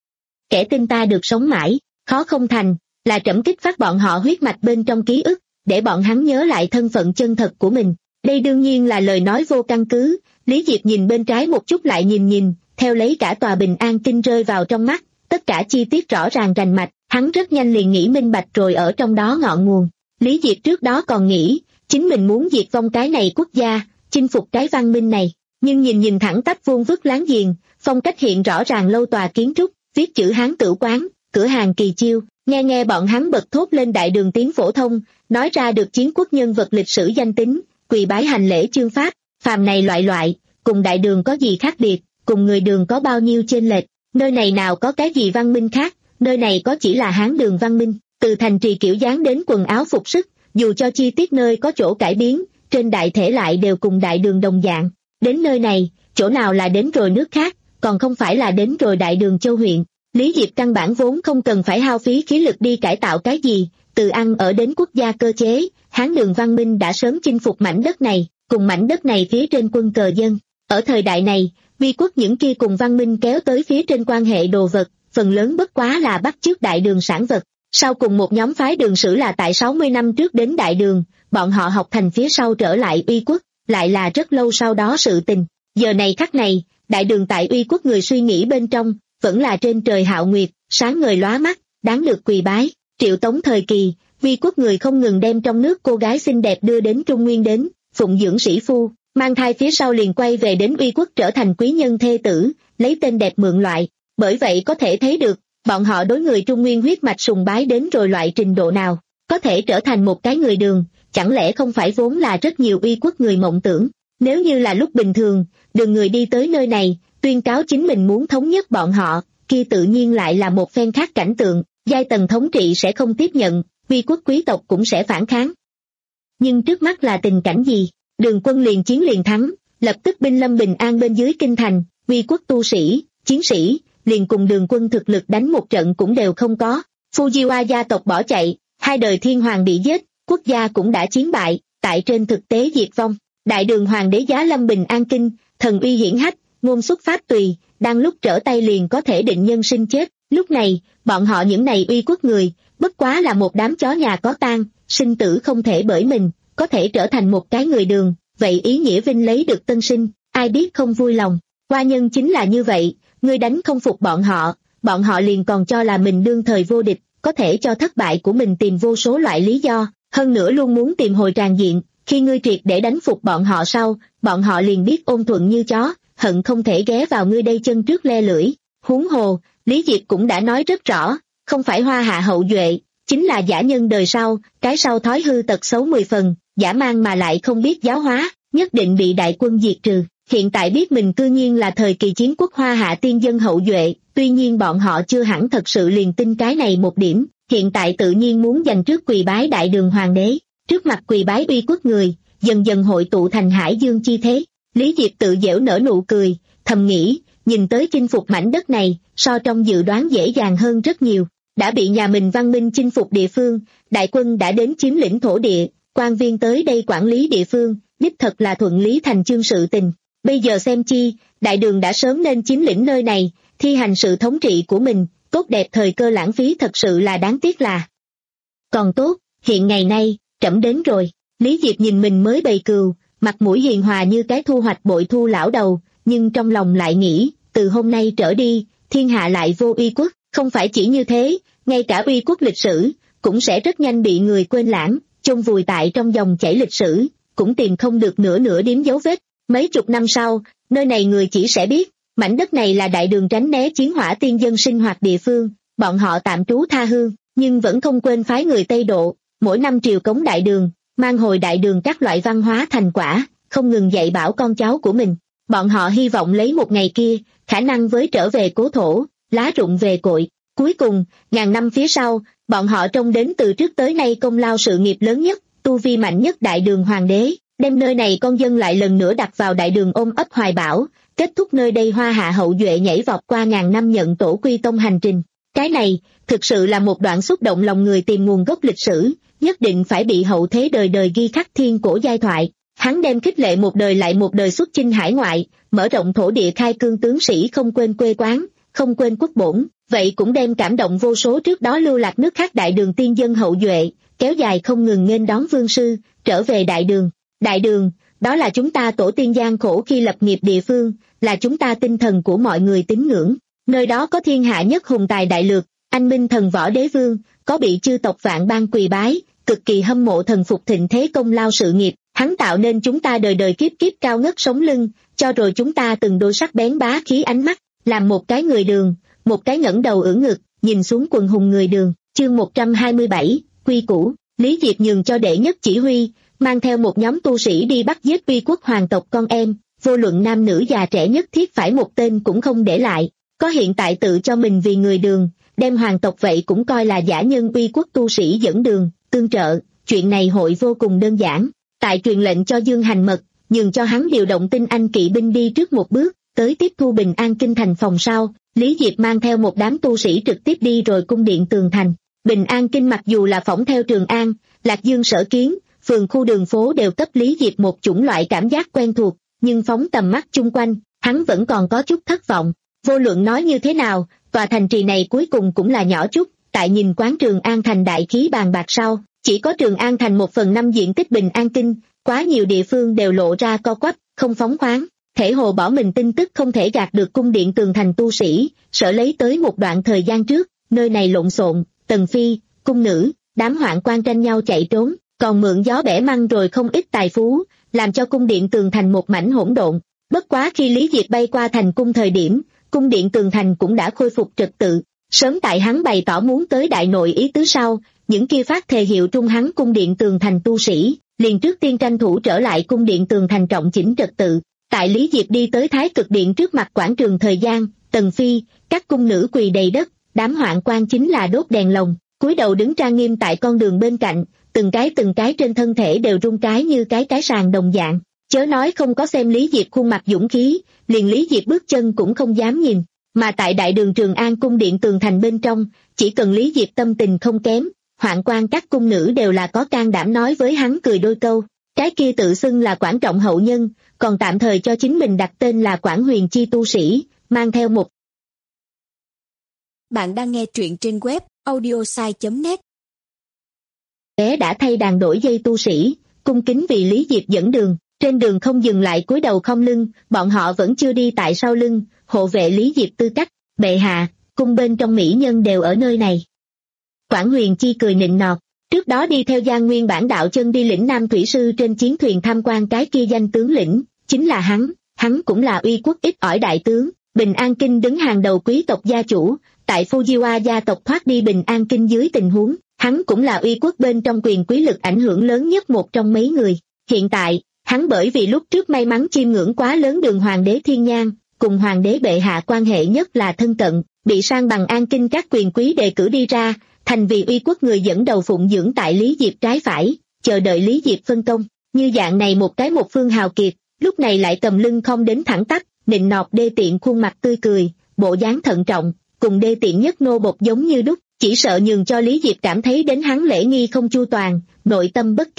Kẻ tin ta được sống mãi, khó không thành, là trẫm kích phát bọn họ huyết mạch bên trong ký ức, để bọn hắn nhớ lại thân phận chân thật của mình. Đây đương nhiên là lời nói vô căn cứ, Lý Diệp nhìn bên trái một chút lại nhìn nhìn, theo lấy cả tòa Bình An Kinh rơi vào trong mắt, tất cả chi tiết rõ ràng rành mạch, hắn rất nhanh liền nghĩ minh bạch rồi ở trong đó ngọn nguồn. Lý Diệp trước đó còn nghĩ, chính mình muốn diệt vong cái này quốc gia, chinh phục cái văn minh này, nhưng nhìn nhìn thẳng tắp vuông vức láng giềng, phong cách hiện rõ ràng lâu tòa kiến trúc, viết chữ Hán Tửu Quán, cửa hàng kỳ chiêu, nghe nghe bọn hắn bật thốt lên đại đường tiếng phổ thông, nói ra được chiến quốc nhân vật lịch sử danh tính, quỳ bái hành lễ chương pháp, phàm này loại loại, cùng đại đường có gì khác biệt, cùng người đường có bao nhiêu chênh lệch, nơi này nào có cái gì văn minh khác, nơi này có chỉ là Hán đường văn minh, từ thành trì kiểu dáng đến quần áo phục sức, dù cho chi tiết nơi có chỗ cải biến, trên đại thể lại đều cùng đại đường đồng dạng, đến nơi này, chỗ nào là đến rồi nước khác, còn không phải là đến rồi đại đường châu huyện. Lý Diệp căn bản vốn không cần phải hao phí khí lực đi cải tạo cái gì, từ ăn ở đến quốc gia cơ chế, Hán đường văn minh đã sớm chinh phục mảnh đất này, cùng mảnh đất này phía trên quân cờ dân. Ở thời đại này, vi quốc những kia cùng văn minh kéo tới phía trên quan hệ đồ vật, phần lớn bất quá là bắt chước đại đường sản vật. Sau cùng một nhóm phái đường sử là tại sáu mươi năm trước đến đại đường, bọn họ học thành phía sau trở lại Uy quốc, lại là rất lâu sau đó sự tình. Giờ này khắc này, đại đường tại Uy quốc người suy nghĩ bên trong, vẫn là trên trời hạo nguyệt, sáng ngời lóa mắt, đáng được quỳ bái. Triệu Tống thời kỳ, vi quốc người không ngừng đem trong nước cô gái xinh đẹp đưa đến Trung Nguyên đến, phụng dưỡng sĩ phu, mang thai phía sau liền quay về đến Uy quốc trở thành quý nhân thê tử, lấy tên đẹp mượn loại. Bởi vậy có thể thấy được, bọn họ đối người Trung Nguyên huyết mạch sùng bái đến rồi loại trình độ nào, có thể trở thành một cái người đường, chẳng lẽ không phải vốn là rất nhiều Uy quốc người mộng tưởng. Nếu như là lúc bình thường, đường người đi tới nơi này, tuyên cáo chính mình muốn thống nhất bọn họ, kia tự nhiên lại là một phen khác cảnh tượng, giai tầng thống trị sẽ không tiếp nhận, Uy quốc quý tộc cũng sẽ phản kháng. Nhưng trước mắt là tình cảnh gì? Đường quân liền chiến liền thắng, lập tức binh lâm Bình An bên dưới kinh thành, Uy quốc tu sĩ, chiến sĩ, liền cùng đường quân thực lực đánh một trận cũng đều không có. Fujiwara gia tộc bỏ chạy, hai đời thiên hoàng bị giết, quốc gia cũng đã chiến bại, tại trên thực tế diệt vong. Đại đường hoàng đế giá lâm Bình An Kinh, thần uy hiển hách, ngôn xuất pháp tùy, đang lúc trở tay liền có thể định nhân sinh chết. Lúc này, bọn họ những này Uy quốc người, bất quá là một đám chó nhà có tang, sinh tử không thể bởi mình, có thể trở thành một cái người đường, vậy ý nghĩa vinh lấy được tân sinh, ai biết không vui lòng. Hoa nhân chính là như vậy, người đánh không phục bọn họ, bọn họ liền còn cho là mình đương thời vô địch, có thể cho thất bại của mình tìm vô số loại lý do, hơn nữa luôn muốn tìm hồi tràng diện. Khi ngươi triệt để đánh phục bọn họ sau, bọn họ liền biết ôn thuận như chó, hận không thể ghé vào ngươi đây chân trước le lưỡi. Huống hồ, Lý Diệp cũng đã nói rất rõ, không phải hoa hạ hậu duệ, chính là giả nhân đời sau, cái sau thói hư tật xấu mười phần, giả mang mà lại không biết giáo hóa, nhất định bị đại quân diệt trừ. Hiện tại biết mình cư nhiên là thời kỳ chiến quốc hoa hạ tiên dân hậu duệ, tuy nhiên bọn họ chưa hẳn thật sự liền tin cái này một điểm, hiện tại tự nhiên muốn giành trước quỳ bái đại đường hoàng đế. Trước mặt quỳ bái Uy quốc người, dần dần hội tụ thành hải dương chi thế. Lý Diệp tự giễu nở nụ cười, thầm nghĩ, nhìn tới chinh phục mảnh đất này, so trong dự đoán dễ dàng hơn rất nhiều. Đã bị nhà mình văn minh chinh phục địa phương, đại quân đã đến chiếm lĩnh thổ địa, quan viên tới đây quản lý địa phương, đích thật là thuận lý thành chương sự tình. Bây giờ xem chi, đại đường đã sớm nên chiếm lĩnh nơi này, thi hành sự thống trị của mình, tốt đẹp thời cơ lãng phí thật sự là đáng tiếc là. Còn tốt, hiện ngày nay, trẫm đến rồi. Lý Diệp nhìn mình mới bầy cừu, mặt mũi hiền hòa như cái thu hoạch bội thu lão đầu, nhưng trong lòng lại nghĩ, từ hôm nay trở đi, thiên hạ lại vô uy quốc, không phải chỉ như thế, ngay cả uy quốc lịch sử, cũng sẽ rất nhanh bị người quên lãng, chôn vùi tại trong dòng chảy lịch sử, cũng tìm không được nửa nửa điếm dấu vết. Mấy chục năm sau, nơi này người chỉ sẽ biết, mảnh đất này là đại đường tránh né chiến hỏa tiên dân sinh hoạt địa phương, bọn họ tạm trú tha hương, nhưng vẫn không quên phái người Tây Độ, mỗi năm triều cống đại đường, mang hồi đại đường các loại văn hóa thành quả, không ngừng dạy bảo con cháu của mình. Bọn họ hy vọng lấy một ngày kia, khả năng với trở về cố thổ, lá rụng về cội. Cuối cùng, ngàn năm phía sau, bọn họ trông đến từ trước tới nay công lao sự nghiệp lớn nhất, tu vi mạnh nhất đại đường hoàng đế, đem nơi này con dân lại lần nữa đặt vào đại đường ôm ấp hoài bão, kết thúc nơi đây hoa hạ hậu duệ nhảy vọt qua ngàn năm nhận tổ quy tông hành trình. Cái này, thực sự là một đoạn xúc động lòng người tìm nguồn gốc lịch sử, nhất định phải bị hậu thế đời đời ghi khắc thiên cổ giai thoại. Hắn đem khích lệ một đời lại một đời xuất chinh hải ngoại, mở rộng thổ địa khai cương tướng sĩ không quên quê quán, không quên quốc bổn, vậy cũng đem cảm động vô số trước đó lưu lạc nước khác đại đường tiên dân hậu duệ, kéo dài không ngừng nghênh đón vương sư, trở về đại đường. Đại đường, đó là chúng ta tổ tiên gian khổ khi lập nghiệp địa phương, là chúng ta tinh thần của mọi người tín ngưỡng. Nơi đó có thiên hạ nhất hùng tài đại lược, anh minh thần võ đế vương, có bị chư tộc vạn ban quỳ bái, cực kỳ hâm mộ thần phục thịnh thế công lao sự nghiệp. Hắn tạo nên chúng ta đời đời kiếp kiếp cao ngất sống lưng, cho rồi chúng ta từng đôi sắc bén bá khí ánh mắt, làm một cái người đường, một cái ngẩng đầu ưỡn ngực, nhìn xuống quần hùng người đường. Chương một trăm hai mươi bảy, quy củ. Lý Diệp nhường cho đệ nhất chỉ huy, mang theo một nhóm tu sĩ đi bắt giết uy quốc hoàng tộc con em, vô luận nam nữ già trẻ nhất thiết phải một tên cũng không để lại. Có hiện tại tự cho mình vì người đường, đem hoàng tộc vậy cũng coi là giả nhân uy quốc tu sĩ dẫn đường, tương trợ, chuyện này hội vô cùng đơn giản. Tại truyền lệnh cho Dương Hành Mật, nhường cho hắn điều động tinh anh kỵ binh đi trước một bước, tới tiếp thu Bình An Kinh thành phòng sau, Lý Diệp mang theo một đám tu sĩ trực tiếp đi rồi cung điện tường thành. Bình An Kinh mặc dù là phỏng theo Trường An, Lạc Dương Sở Kiến, phường khu đường phố đều cấp Lý Diệp một chủng loại cảm giác quen thuộc, nhưng phóng tầm mắt chung quanh, hắn vẫn còn có chút thất vọng. Vô luận nói như thế nào, tòa thành trì này cuối cùng cũng là nhỏ chút, tại nhìn quán Trường An thành đại khí bàn bạc sau, chỉ có Trường An thành một phần năm diện tích Bình An Kinh, quá nhiều địa phương đều lộ ra co quắp, không phóng khoáng. Thể hồ bỏ mình tin tức không thể gạt được cung điện tường thành tu sĩ, sợ lấy tới một đoạn thời gian trước, nơi này lộn xộn, tần phi, cung nữ, đám hoạn quan tranh nhau chạy trốn, còn mượn gió bẻ măng rồi không ít tài phú, làm cho cung điện tường thành một mảnh hỗn độn. Bất quá khi Lý Diệp bay qua thành cung thời điểm, cung điện tường thành cũng đã khôi phục trật tự. Sớm tại hắn bày tỏ muốn tới đại nội ý tứ sau, những kia phát thề hiệu trung hắn cung điện tường thành tu sĩ, liền trước tiên tranh thủ trở lại cung điện tường thành trọng chỉnh trật tự. Tại Lý Diệp đi tới Thái Cực Điện trước mặt quảng trường thời gian, tần phi, các cung nữ quỳ đầy đất, đám hoạn quan chính là đốt đèn lồng, cúi đầu đứng trang nghiêm tại con đường bên cạnh, từng cái từng cái trên thân thể đều rung cái như cái cái sàn đồng dạng. Chớ nói không có xem Lý Diệp khuôn mặt dũng khí, liền Lý Diệp bước chân cũng không dám nhìn. Mà tại đại đường Trường An cung điện tường thành bên trong, chỉ cần Lý Diệp tâm tình không kém, hoạn quan các cung nữ đều là có can đảm nói với hắn cười đôi câu. Cái kia tự xưng là Quản Trọng hậu nhân, còn tạm thời cho chính mình đặt tên là Quản Huyền Chi tu sĩ, mang theo một. Bạn đang nghe truyện trên web audiosai chấm net. Bé đã thay đàn đổi dây tu sĩ, cung kính vì Lý Diệp dẫn đường, trên đường không dừng lại cúi đầu không lưng, bọn họ vẫn chưa đi tại sau lưng, hộ vệ Lý Diệp tư cách, bệ hạ, cung bên trong mỹ nhân đều ở nơi này. Quản Huyền Chi cười nịnh nọt, trước đó đi theo Giang Nguyên Bản đạo chân đi lĩnh Nam Thủy Sư trên chiến thuyền tham quan cái kia danh tướng lĩnh, chính là hắn, hắn cũng là uy quốc ít ỏi đại tướng, Bình An Kinh đứng hàng đầu quý tộc gia chủ, tại Fujiwa gia tộc thoát đi Bình An Kinh dưới tình huống, hắn cũng là uy quốc bên trong quyền quý lực ảnh hưởng lớn nhất một trong mấy người. Hiện tại, hắn bởi vì lúc trước may mắn chiêm ngưỡng quá lớn đường hoàng đế Thiên Nhan, cùng hoàng đế bệ hạ quan hệ nhất là thân cận, bị sang bằng An Kinh các quyền quý đề cử đi ra, thành vì uy quốc người dẫn đầu phụng dưỡng tại Lý Diệp trái phải, chờ đợi Lý Diệp phân công. Như dạng này một cái một phương hào kiệt, lúc này lại cầm lưng không đến thẳng tắp, nịnh nọt đê tiện khuôn mặt tươi cười, bộ dáng thận trọng, cùng đê tiện nhất nô bộc giống như đúc, chỉ sợ nhường cho Lý Diệp cảm thấy đến hắn lễ nghi không chu toàn, nội tâm bất kính.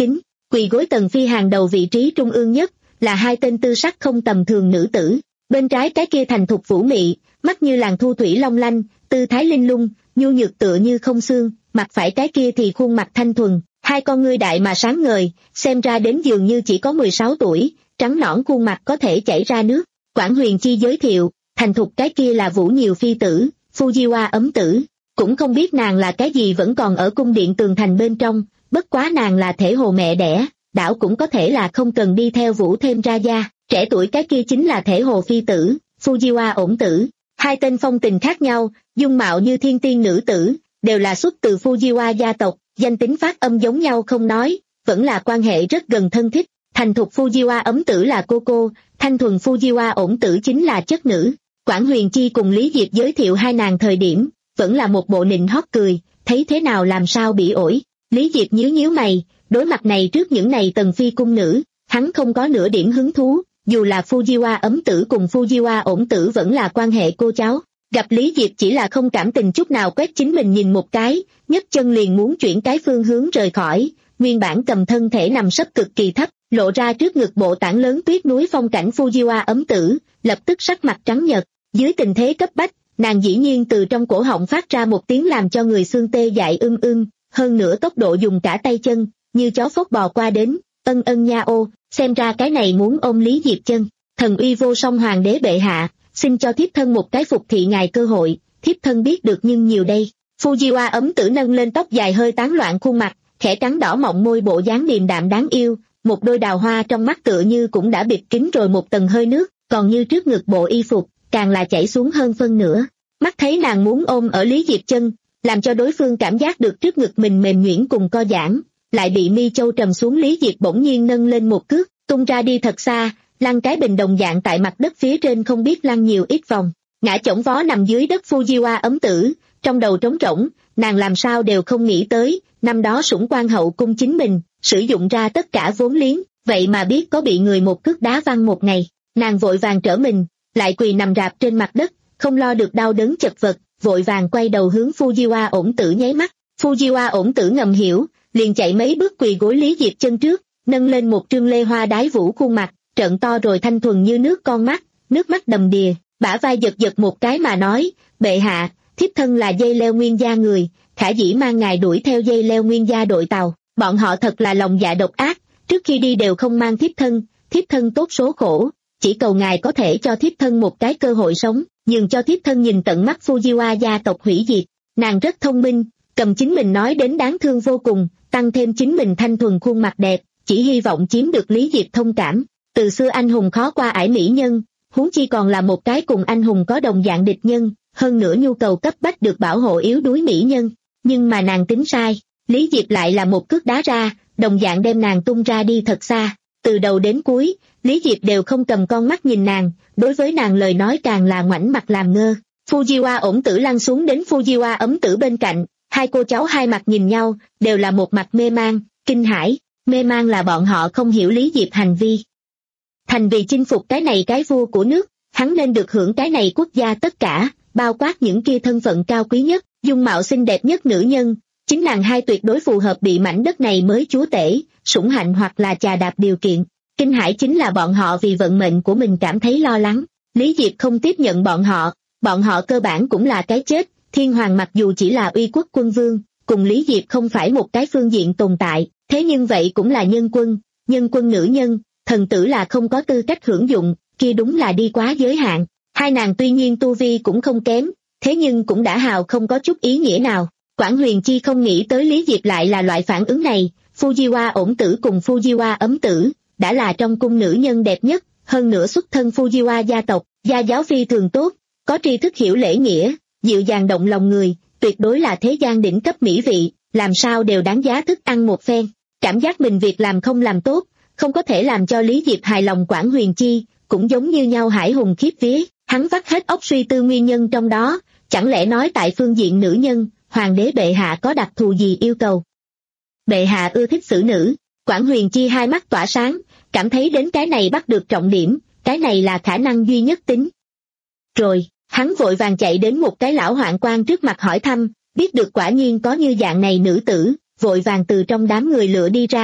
Quỳ gối tần phi hàng đầu vị trí trung ương nhất, là hai tên tư sắc không tầm thường nữ tử. Bên trái cái kia thành thục vũ mị, mắt như làn thu thủy long lanh, tư thái linh lung, nhu nhược tựa như không xương, mặt phải cái kia thì khuôn mặt thanh thuần, hai con ngươi đại mà sáng ngời, xem ra đến dường như chỉ có mười sáu tuổi, trắng nõn khuôn mặt có thể chảy ra nước. Quản Huyền Chi giới thiệu, thành thục cái kia là Vũ Nhiều phi tử, Fujiwa ấm tử, cũng không biết nàng là cái gì vẫn còn ở cung điện tường thành bên trong, bất quá nàng là thể hồ mẹ đẻ, đảo cũng có thể là không cần đi theo Vũ thêm ra gia, trẻ tuổi cái kia chính là thể hồ phi tử, Fujiwa ổn tử. Hai tên phong tình khác nhau, dung mạo như thiên tiên nữ tử, đều là xuất từ Fujiwa gia tộc, danh tính phát âm giống nhau không nói, vẫn là quan hệ rất gần thân thích. Thành thục Fujiwa ấm tử là cô cô, thanh thuần Fujiwa ổn tử chính là chất nữ. Quản Huyền Chi cùng Lý Diệp giới thiệu hai nàng thời điểm, vẫn là một bộ nịnh hót cười, thấy thế nào làm sao bị ổi. Lý Diệp nhíu nhíu mày, đối mặt này trước những này tần phi cung nữ, hắn không có nửa điểm hứng thú, dù là Fujiwa ấm tử cùng Fujiwa ổn tử vẫn là quan hệ cô cháu. Gặp Lý Diệp chỉ là không cảm tình chút nào quét chính mình nhìn một cái, nhấc chân liền muốn chuyển cái phương hướng rời khỏi, nguyên bản cầm thân thể nằm sấp cực kỳ thấp, lộ ra trước ngực bộ tảng lớn tuyết núi phong cảnh Fujiwa ấm tử, lập tức sắc mặt trắng nhợt. Dưới tình thế cấp bách, nàng dĩ nhiên từ trong cổ họng phát ra một tiếng làm cho người xương tê dại ưm ưm, hơn nữa tốc độ dùng cả tay chân, như chó phốt bò qua đến, ân ân nha ô, xem ra cái này muốn ôm Lý Diệp chân. Thần uy vô song hoàng đế bệ hạ, xin cho thiếp thân một cái phục thị ngài cơ hội, thiếp thân biết được nhưng nhiều đây. Fujiwa ấm tử nâng lên tóc dài hơi tán loạn khuôn mặt, khẽ trắng đỏ mọng môi bộ dáng điềm đạm đáng yêu, một đôi đào hoa trong mắt tựa như cũng đã bịt kín rồi một tầng hơi nước, còn như trước ngực bộ y phục, càng là chảy xuống hơn phân nửa. Mắt thấy nàng muốn ôm ở Lý Diệp chân, làm cho đối phương cảm giác được trước ngực mình mềm nhuyễn cùng co giãn, lại bị mi châu trầm xuống. Lý Diệp bỗng nhiên nâng lên một cước, tung ra đi thật xa, lăn cái bình đồng dạng tại mặt đất phía trên không biết lăn nhiều ít vòng, ngã chổng vó nằm dưới đất. Fujiwa ấm tử, trong đầu trống rỗng, nàng làm sao đều không nghĩ tới, năm đó sủng quan hậu cung chính mình, sử dụng ra tất cả vốn liếng, vậy mà biết có bị người một cước đá văng một ngày. Nàng vội vàng trở mình, lại quỳ nằm rạp trên mặt đất, không lo được đau đớn chật vật, vội vàng quay đầu hướng Fujiwa ổn tử nháy mắt. Fujiwa ổn tử ngầm hiểu, liền chạy mấy bước quỳ gối Lý Diệp chân trước, nâng lên một trương lê hoa đái vũ khuôn mặt, trợn to rồi thanh thuần như nước con mắt, nước mắt đầm đìa, bả vai giật giật một cái mà nói, bệ hạ, thiếp thân là dây leo nguyên gia người, khả dĩ mang ngài đuổi theo dây leo nguyên gia đội tàu, bọn họ thật là lòng dạ độc ác, trước khi đi đều không mang thiếp thân, thiếp thân tốt số khổ, chỉ cầu ngài có thể cho thiếp thân một cái cơ hội sống, nhường cho thiếp thân nhìn tận mắt Fujiwa gia tộc hủy diệt. Nàng rất thông minh, cầm chính mình nói đến đáng thương vô cùng, tăng thêm chính mình thanh thuần khuôn mặt đẹp, chỉ hy vọng chiếm được Lý Diệp thông cảm. Từ xưa anh hùng khó qua ải mỹ nhân, huống chi còn là một cái cùng anh hùng có đồng dạng địch nhân, hơn nữa nhu cầu cấp bách được bảo hộ yếu đuối mỹ nhân. Nhưng mà nàng tính sai, Lý Diệp lại là một cước đá ra, đồng dạng đem nàng tung ra đi thật xa. Từ đầu đến cuối, Lý Diệp đều không cầm con mắt nhìn nàng, đối với nàng lời nói càng là ngoảnh mặt làm ngơ. Fujiwa ổn tử lăn xuống đến Fujiwa ấm tử bên cạnh, hai cô cháu hai mặt nhìn nhau, đều là một mặt mê man, kinh hãi. Mê man là bọn họ không hiểu Lý Diệp hành vi. Thành vì chinh phục cái này cái vua của nước, hắn nên được hưởng cái này quốc gia tất cả, bao quát những kia thân phận cao quý nhất, dung mạo xinh đẹp nhất nữ nhân, chính nàng hai tuyệt đối phù hợp bị mảnh đất này mới chúa tể, sủng hạnh hoặc là chà đạp điều kiện. Kinh hãi chính là bọn họ vì vận mệnh của mình cảm thấy lo lắng. Lý Diệp không tiếp nhận bọn họ, bọn họ cơ bản cũng là cái chết. Thiên Hoàng mặc dù chỉ là uy quốc quân vương, cùng Lý Diệp không phải một cái phương diện tồn tại, thế nhưng vậy cũng là nhân quân, nhân quân nữ nhân, thần tử là không có tư cách hưởng dụng, kia đúng là đi quá giới hạn. Hai nàng tuy nhiên tu vi cũng không kém, thế nhưng cũng đã hào không có chút ý nghĩa nào. Quản Huyền Chi không nghĩ tới Lý Diệp lại là loại phản ứng này. Fujiwa ổn tử cùng Fujiwa ấm tử, đã là trong cung nữ nhân đẹp nhất, hơn nữa xuất thân Fujiwa gia tộc, gia giáo phi thường tốt, có tri thức hiểu lễ nghĩa, dịu dàng động lòng người, tuyệt đối là thế gian đỉnh cấp mỹ vị, làm sao đều đáng giá thức ăn một phen. Cảm giác mình việc làm không làm tốt, không có thể làm cho Lý Diệp hài lòng. Quản Huyền Chi cũng giống như nhau hải hùng khiếp vía, hắn vắt hết óc suy tư nguyên nhân trong đó, chẳng lẽ nói tại phương diện nữ nhân, hoàng đế bệ hạ có đặc thù gì yêu cầu? Bệ hạ ưa thích xử nữ. Quản Huyền Chi hai mắt tỏa sáng, cảm thấy đến cái này bắt được trọng điểm, cái này là khả năng duy nhất tính. Rồi, hắn vội vàng chạy đến một cái lão hoạn quan trước mặt hỏi thăm, biết được quả nhiên có như dạng này nữ tử, vội vàng từ trong đám người lựa đi ra,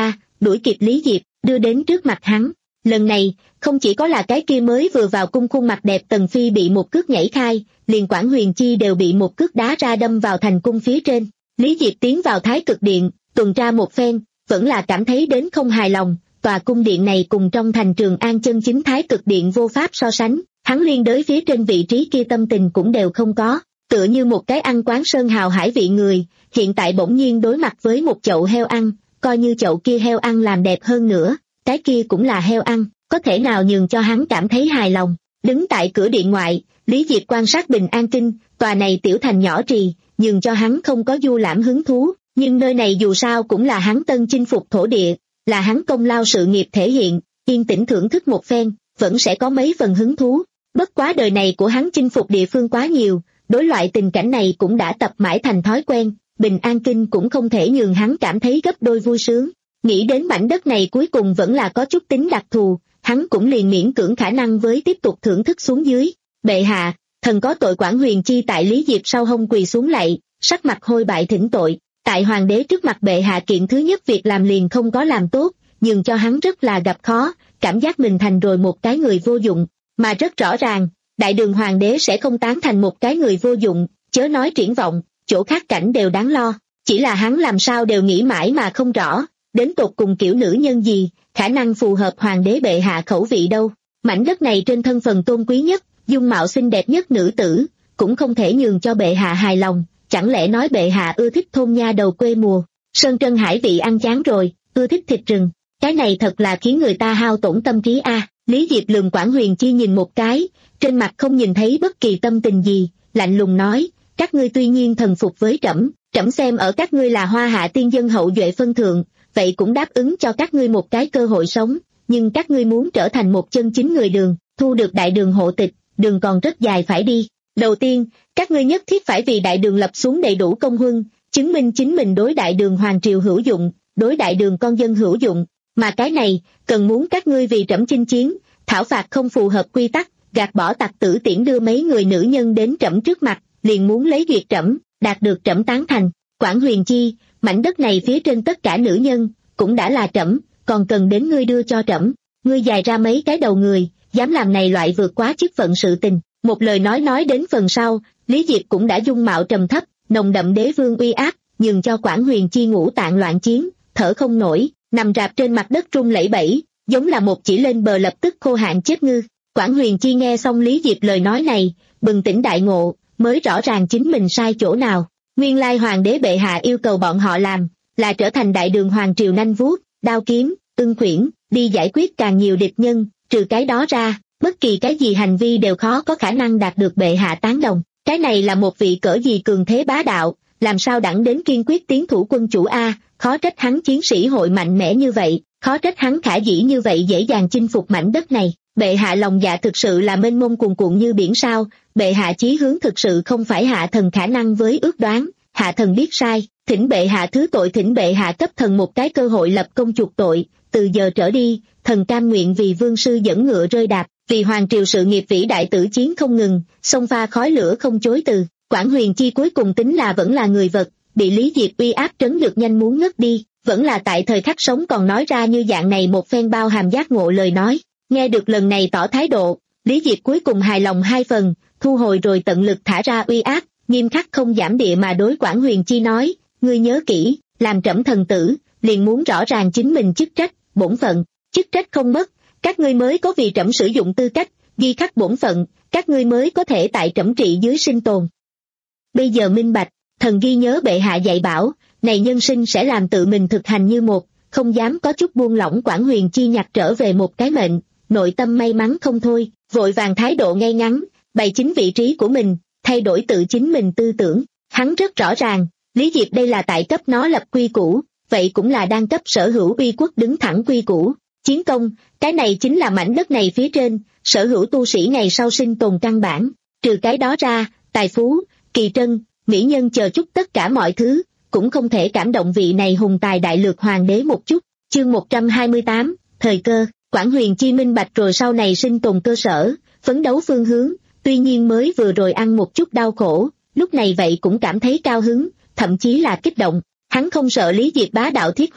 đuổi kịp Lý Diệp, đưa đến trước mặt hắn. Lần này, không chỉ có là cái kia mới vừa vào cung khuôn mặt đẹp Tần Phi bị một cước nhảy khai, liền Quản Huyền Chi đều bị một cước đá ra đâm vào thành cung phía trên. Lý Diệp tiến vào Thái Cực Điện, tuần tra một phen, vẫn là cảm thấy đến không hài lòng, tòa cung điện này cùng trong thành Trường An chân chính Thái Cực Điện vô pháp so sánh, hắn liên đới phía trên vị trí kia tâm tình cũng đều không có, tựa như một cái ăn quán sơn hào hải vị người, hiện tại bỗng nhiên đối mặt với một chậu heo ăn, coi như chậu kia heo ăn làm đẹp hơn nữa, cái kia cũng là heo ăn, có thể nào nhường cho hắn cảm thấy hài lòng. Đứng tại cửa điện ngoại, Lý Diệp quan sát Bình An Kinh, tòa này tiểu thành nhỏ trì, nhường cho hắn không có du lãm hứng thú, nhưng nơi này dù sao cũng là hắn tân chinh phục thổ địa, là hắn công lao sự nghiệp thể hiện, yên tĩnh thưởng thức một phen, vẫn sẽ có mấy phần hứng thú. Bất quá đời này của hắn chinh phục địa phương quá nhiều, đối loại tình cảnh này cũng đã tập mãi thành thói quen, Bình An Kinh cũng không thể nhường hắn cảm thấy gấp đôi vui sướng. Nghĩ đến mảnh đất này cuối cùng vẫn là có chút tính đặc thù, hắn cũng liền miễn cưỡng khả năng với tiếp tục thưởng thức xuống dưới. Bệ hạ, thần có tội. Quản Huyền Chi tại Lý Diệp sau hông quỳ xuống lạy, sắc mặt hôi bại thỉnh tội. Tại hoàng đế trước mặt bệ hạ kiện thứ nhất việc làm liền không có làm tốt, nhưng cho hắn rất là gặp khó, cảm giác mình thành rồi một cái người vô dụng, mà rất rõ ràng, đại đường hoàng đế sẽ không tán thành một cái người vô dụng, chớ nói triển vọng, chỗ khác cảnh đều đáng lo, chỉ là hắn làm sao đều nghĩ mãi mà không rõ, đến tột cùng kiểu nữ nhân gì, khả năng phù hợp hoàng đế bệ hạ khẩu vị đâu. Mảnh đất này trên thân phần tôn quý nhất, dung mạo xinh đẹp nhất nữ tử, cũng không thể nhường cho bệ hạ hài lòng, chẳng lẽ nói bệ hạ ưa thích thôn nha đầu quê mùa, sơn trân hải vị ăn chán rồi, ưa thích thịt rừng, cái này thật là khiến người ta hao tổn tâm trí a. Lý Diệp lườm Quản Huyền Chi nhìn một cái, trên mặt không nhìn thấy bất kỳ tâm tình gì, lạnh lùng nói, các ngươi tuy nhiên thần phục với trẫm, trẫm xem ở các ngươi là hoa hạ tiên dân hậu duệ phân thượng, vậy cũng đáp ứng cho các ngươi một cái cơ hội sống, nhưng các ngươi muốn trở thành một chân chính người đường, thu được đại đường hộ tịch, đường còn rất dài phải đi. Đầu tiên, các ngươi nhất thiết phải vì đại đường lập xuống đầy đủ công huân, chứng minh chính mình đối đại đường hoàng triều hữu dụng, đối đại đường con dân hữu dụng, mà cái này, cần muốn các ngươi vì trẫm chinh chiến, thảo phạt không phù hợp quy tắc, gạt bỏ tặc tử tiễn đưa mấy người nữ nhân đến trẫm trước mặt, liền muốn lấy duyệt trẫm, đạt được trẫm tán thành. Quản Huyền Chi, mảnh đất này phía trên tất cả nữ nhân, cũng đã là trẫm, còn cần đến ngươi đưa cho trẫm, ngươi dài ra mấy cái đầu người, dám làm này loại vượt quá chức phận sự tình. Một lời nói nói đến phần sau, Lý Diệp cũng đã dung mạo trầm thấp, nồng đậm đế vương uy áp, nhường cho Quản Huyền Chi ngũ tạng loạn chiến, thở không nổi, nằm rạp trên mặt đất run lẩy bẩy, giống là một chỉ lên bờ lập tức khô hạn chết ngư. Quản Huyền Chi nghe xong Lý Diệp lời nói này, bừng tỉnh đại ngộ, mới rõ ràng chính mình sai chỗ nào. Nguyên lai hoàng đế bệ hạ yêu cầu bọn họ làm, là trở thành đại đường hoàng triều nanh vuốt, đao kiếm, ưng khuyển, đi giải quyết càng nhiều địch nhân, trừ cái đó ra, bất kỳ cái gì hành vi đều khó có khả năng đạt được bệ hạ tán đồng. Cái này là một vị cỡ gì cường thế bá đạo, làm sao đẳng đến kiên quyết tiến thủ quân chủ a, khó trách hắn chiến sĩ hội mạnh mẽ như vậy, khó trách hắn khả dĩ như vậy dễ dàng chinh phục mảnh đất này. Bệ hạ lòng dạ thực sự là mênh mông cuồn cuộn như biển sao, bệ hạ chí hướng thực sự không phải hạ thần khả năng với ước đoán, hạ thần biết sai, thỉnh bệ hạ thứ tội, thỉnh bệ hạ cấp thần một cái cơ hội lập công chuộc tội, từ giờ trở đi, thần cam nguyện vì vương sư dẫn ngựa rơi đạp, vì hoàng triều sự nghiệp vĩ đại tử chiến không ngừng, sông pha khói lửa không chối từ. Quản Huyền Chi cuối cùng tính là vẫn là người vật, bị Lý Diệp uy áp trấn được nhanh muốn ngất đi, vẫn là tại thời khắc sống còn nói ra như dạng này một phen bao hàm giác ngộ lời nói. Nghe được lần này tỏ thái độ, Lý Diệp cuối cùng hài lòng hai phần, thu hồi rồi tận lực thả ra uy áp, nghiêm khắc không giảm địa mà đối Quản Huyền Chi nói, ngươi nhớ kỹ, làm trẫm thần tử, liền muốn rõ ràng chính mình chức trách, bổn phận, chức trách không mất, các ngươi mới có vì trẫm sử dụng tư cách, ghi khắc bổn phận, các ngươi mới có thể tại trẫm trị dưới sinh tồn. Bây giờ minh bạch, thần ghi nhớ bệ hạ dạy bảo, này nhân sinh sẽ làm tự mình thực hành như một, không dám có chút buông lỏng. Quản Huyền Chi nhặt trở về một cái mệnh, nội tâm may mắn không thôi, vội vàng thái độ ngay ngắn, bày chính vị trí của mình, thay đổi tự chính mình tư tưởng. Hắn rất rõ ràng, Lý Diệp đây là tại cấp nó lập quy củ, vậy cũng là đang cấp sở hữu uy quốc đứng thẳng quy củ. Chiến công, cái này chính là mảnh đất này phía trên, sở hữu tu sĩ ngày sau sinh tồn căn bản. Trừ cái đó ra, tài phú, kỳ trân, mỹ nhân chờ chút tất cả mọi thứ, cũng không thể cảm động vị này hùng tài đại lược hoàng đế một chút. Chương một trăm hai mươi tám, thời cơ. Quản Huyền Chi minh bạch rồi sau này sinh tồn cơ sở, phấn đấu phương hướng, tuy nhiên mới vừa rồi ăn một chút đau khổ, lúc này vậy cũng cảm thấy cao hứng, thậm chí là kích động. Hắn không sợ Lý Diệp bá đạo thiết huyết,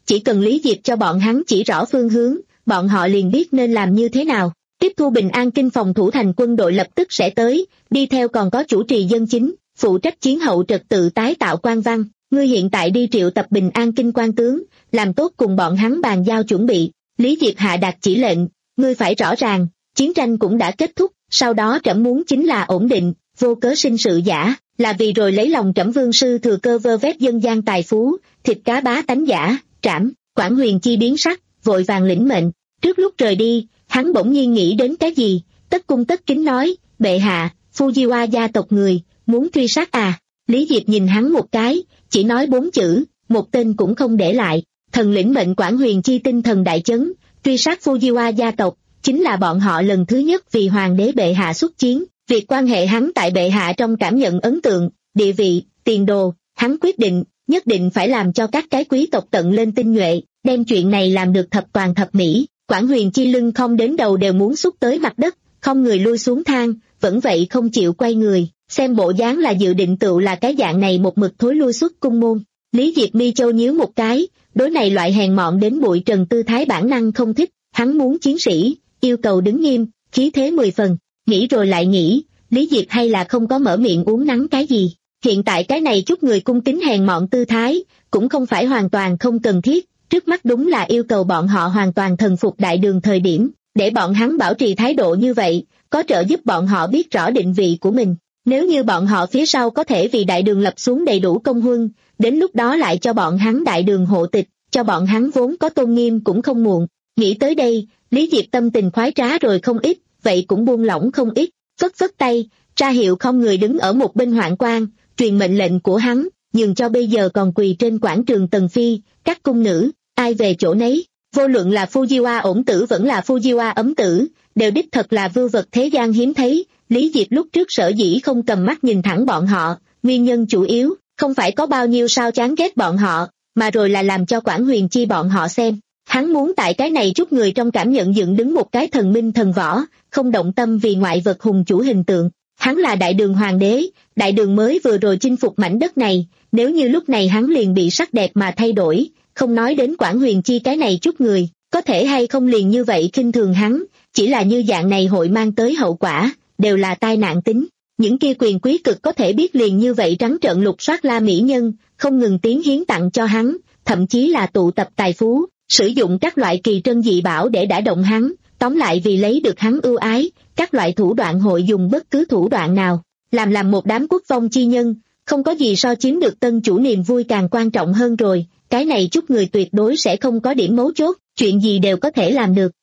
chỉ cần Lý Diệp cho bọn hắn chỉ rõ phương hướng, bọn họ liền biết nên làm như thế nào. Tiếp thu Bình An Kinh phòng thủ thành quân đội lập tức sẽ tới, đi theo còn có chủ trì dân chính, phụ trách chiến hậu trật tự tái tạo quan văn. Ngươi hiện tại đi triệu tập Bình An Kinh quan tướng, làm tốt cùng bọn hắn bàn giao chuẩn bị. Lý Diệp hạ đạt chỉ lệnh, ngươi phải rõ ràng, chiến tranh cũng đã kết thúc, sau đó trẫm muốn chính là ổn định, vô cớ sinh sự giả, là vì rồi lấy lòng trẫm vương sư thừa cơ vơ vét dân gian tài phú, thịt cá bá tánh giả, trảm. Quản Huyền Chi biến sắc, vội vàng lĩnh mệnh. Trước lúc rời đi, hắn bỗng nhiên nghĩ đến cái gì, tất cung tất kính nói, bệ hạ, Fujiwara gia tộc người, muốn truy sát à. Lý Diệp nhìn hắn một cái, chỉ nói bốn chữ, một tên cũng không để lại. Thần lĩnh mệnh Quản Huyền Chi tinh thần đại chấn, truy sát Fujiwara gia tộc, chính là bọn họ lần thứ nhất vì hoàng đế bệ hạ xuất chiến. Việc quan hệ hắn tại bệ hạ trong cảm nhận ấn tượng, địa vị, tiền đồ, hắn quyết định, nhất định phải làm cho các cái quý tộc tận lên tinh nhuệ, đem chuyện này làm được thập toàn thập mỹ. Quản Huyền Chi lưng không đến đầu đều muốn xúc tới mặt đất, không người lui xuống thang, vẫn vậy không chịu quay người, xem bộ dáng là dự định tựu là cái dạng này một mực thối lui xuất cung môn. Lý Diệp mi châu nhíu một cái, đối này loại hèn mọn đến bụi trần tư thái bản năng không thích, hắn muốn chiến sĩ, yêu cầu đứng nghiêm, khí thế mười phần. Nghĩ rồi lại nghĩ, Lý Diệp hay là không có mở miệng uống nắng cái gì. Hiện tại cái này chút người cung kính hèn mọn tư thái, cũng không phải hoàn toàn không cần thiết, trước mắt đúng là yêu cầu bọn họ hoàn toàn thần phục đại đường thời điểm, để bọn hắn bảo trì thái độ như vậy, có trợ giúp bọn họ biết rõ định vị của mình. Nếu như bọn họ phía sau có thể vì đại đường lập xuống đầy đủ công huân, đến lúc đó lại cho bọn hắn đại đường hộ tịch, cho bọn hắn vốn có tôn nghiêm cũng không muộn. Nghĩ tới đây, Lý Diệp tâm tình khoái trá rồi không ít, vậy cũng buông lỏng không ít, phất phất tay, ra hiệu không người đứng ở một bên hoạn quan, truyền mệnh lệnh của hắn, nhường cho bây giờ còn quỳ trên quảng trường Tần Phi, các cung nữ, ai về chỗ nấy, vô luận là Fujiwara ổn tử vẫn là Fujiwara ấm tử, đều đích thật là vưu vật thế gian hiếm thấy. Lý Diệp lúc trước sở dĩ không cầm mắt nhìn thẳng bọn họ, nguyên nhân chủ yếu, không phải có bao nhiêu sao chán ghét bọn họ, mà rồi là làm cho Quản Huyền Chi bọn họ xem. Hắn muốn tại cái này chút người trong cảm nhận dựng đứng một cái thần minh thần võ, không động tâm vì ngoại vật hùng chủ hình tượng. Hắn là đại đường hoàng đế, đại đường mới vừa rồi chinh phục mảnh đất này, nếu như lúc này hắn liền bị sắc đẹp mà thay đổi, không nói đến Quản Huyền Chi cái này chút người, có thể hay không liền như vậy khinh thường hắn, chỉ là như dạng này hội mang tới hậu quả, đều là tai nạn tính. Những kia quyền quý cực có thể biết liền như vậy trắng trợn lục soát la mỹ nhân, không ngừng tiến hiến tặng cho hắn, thậm chí là tụ tập tài phú, sử dụng các loại kỳ trân dị bảo để đả động hắn, tóm lại vì lấy được hắn ưu ái, các loại thủ đoạn hội dùng bất cứ thủ đoạn nào, làm làm một đám quốc vong chi nhân, không có gì so chiếm được tân chủ niềm vui càng quan trọng hơn rồi, cái này chút người tuyệt đối sẽ không có điểm mấu chốt, chuyện gì đều có thể làm được.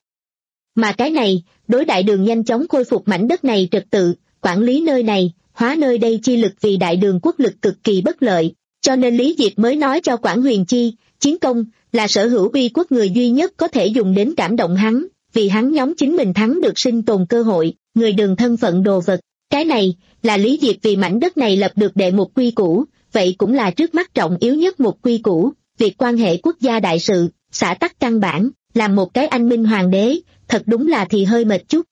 Mà cái này, đối đại đường nhanh chóng khôi phục mảnh đất này trật tự, quản lý nơi này, hóa nơi đây chi lực vì đại đường quốc lực cực kỳ bất lợi, cho nên Lý Diệp mới nói cho Quản Huyền Chi, chiến công là sở hữu uy quốc người duy nhất có thể dùng đến cảm động hắn, vì hắn nhóm chính mình thắng được sinh tồn cơ hội, người đường thân phận đồ vật. Cái này, là Lý Diệp vì mảnh đất này lập được đệ một quy củ, vậy cũng là trước mắt trọng yếu nhất một quy củ, việc quan hệ quốc gia đại sự, xã tắc căn bản, làm một cái anh minh hoàng đế, thật đúng là thì hơi mệt chút.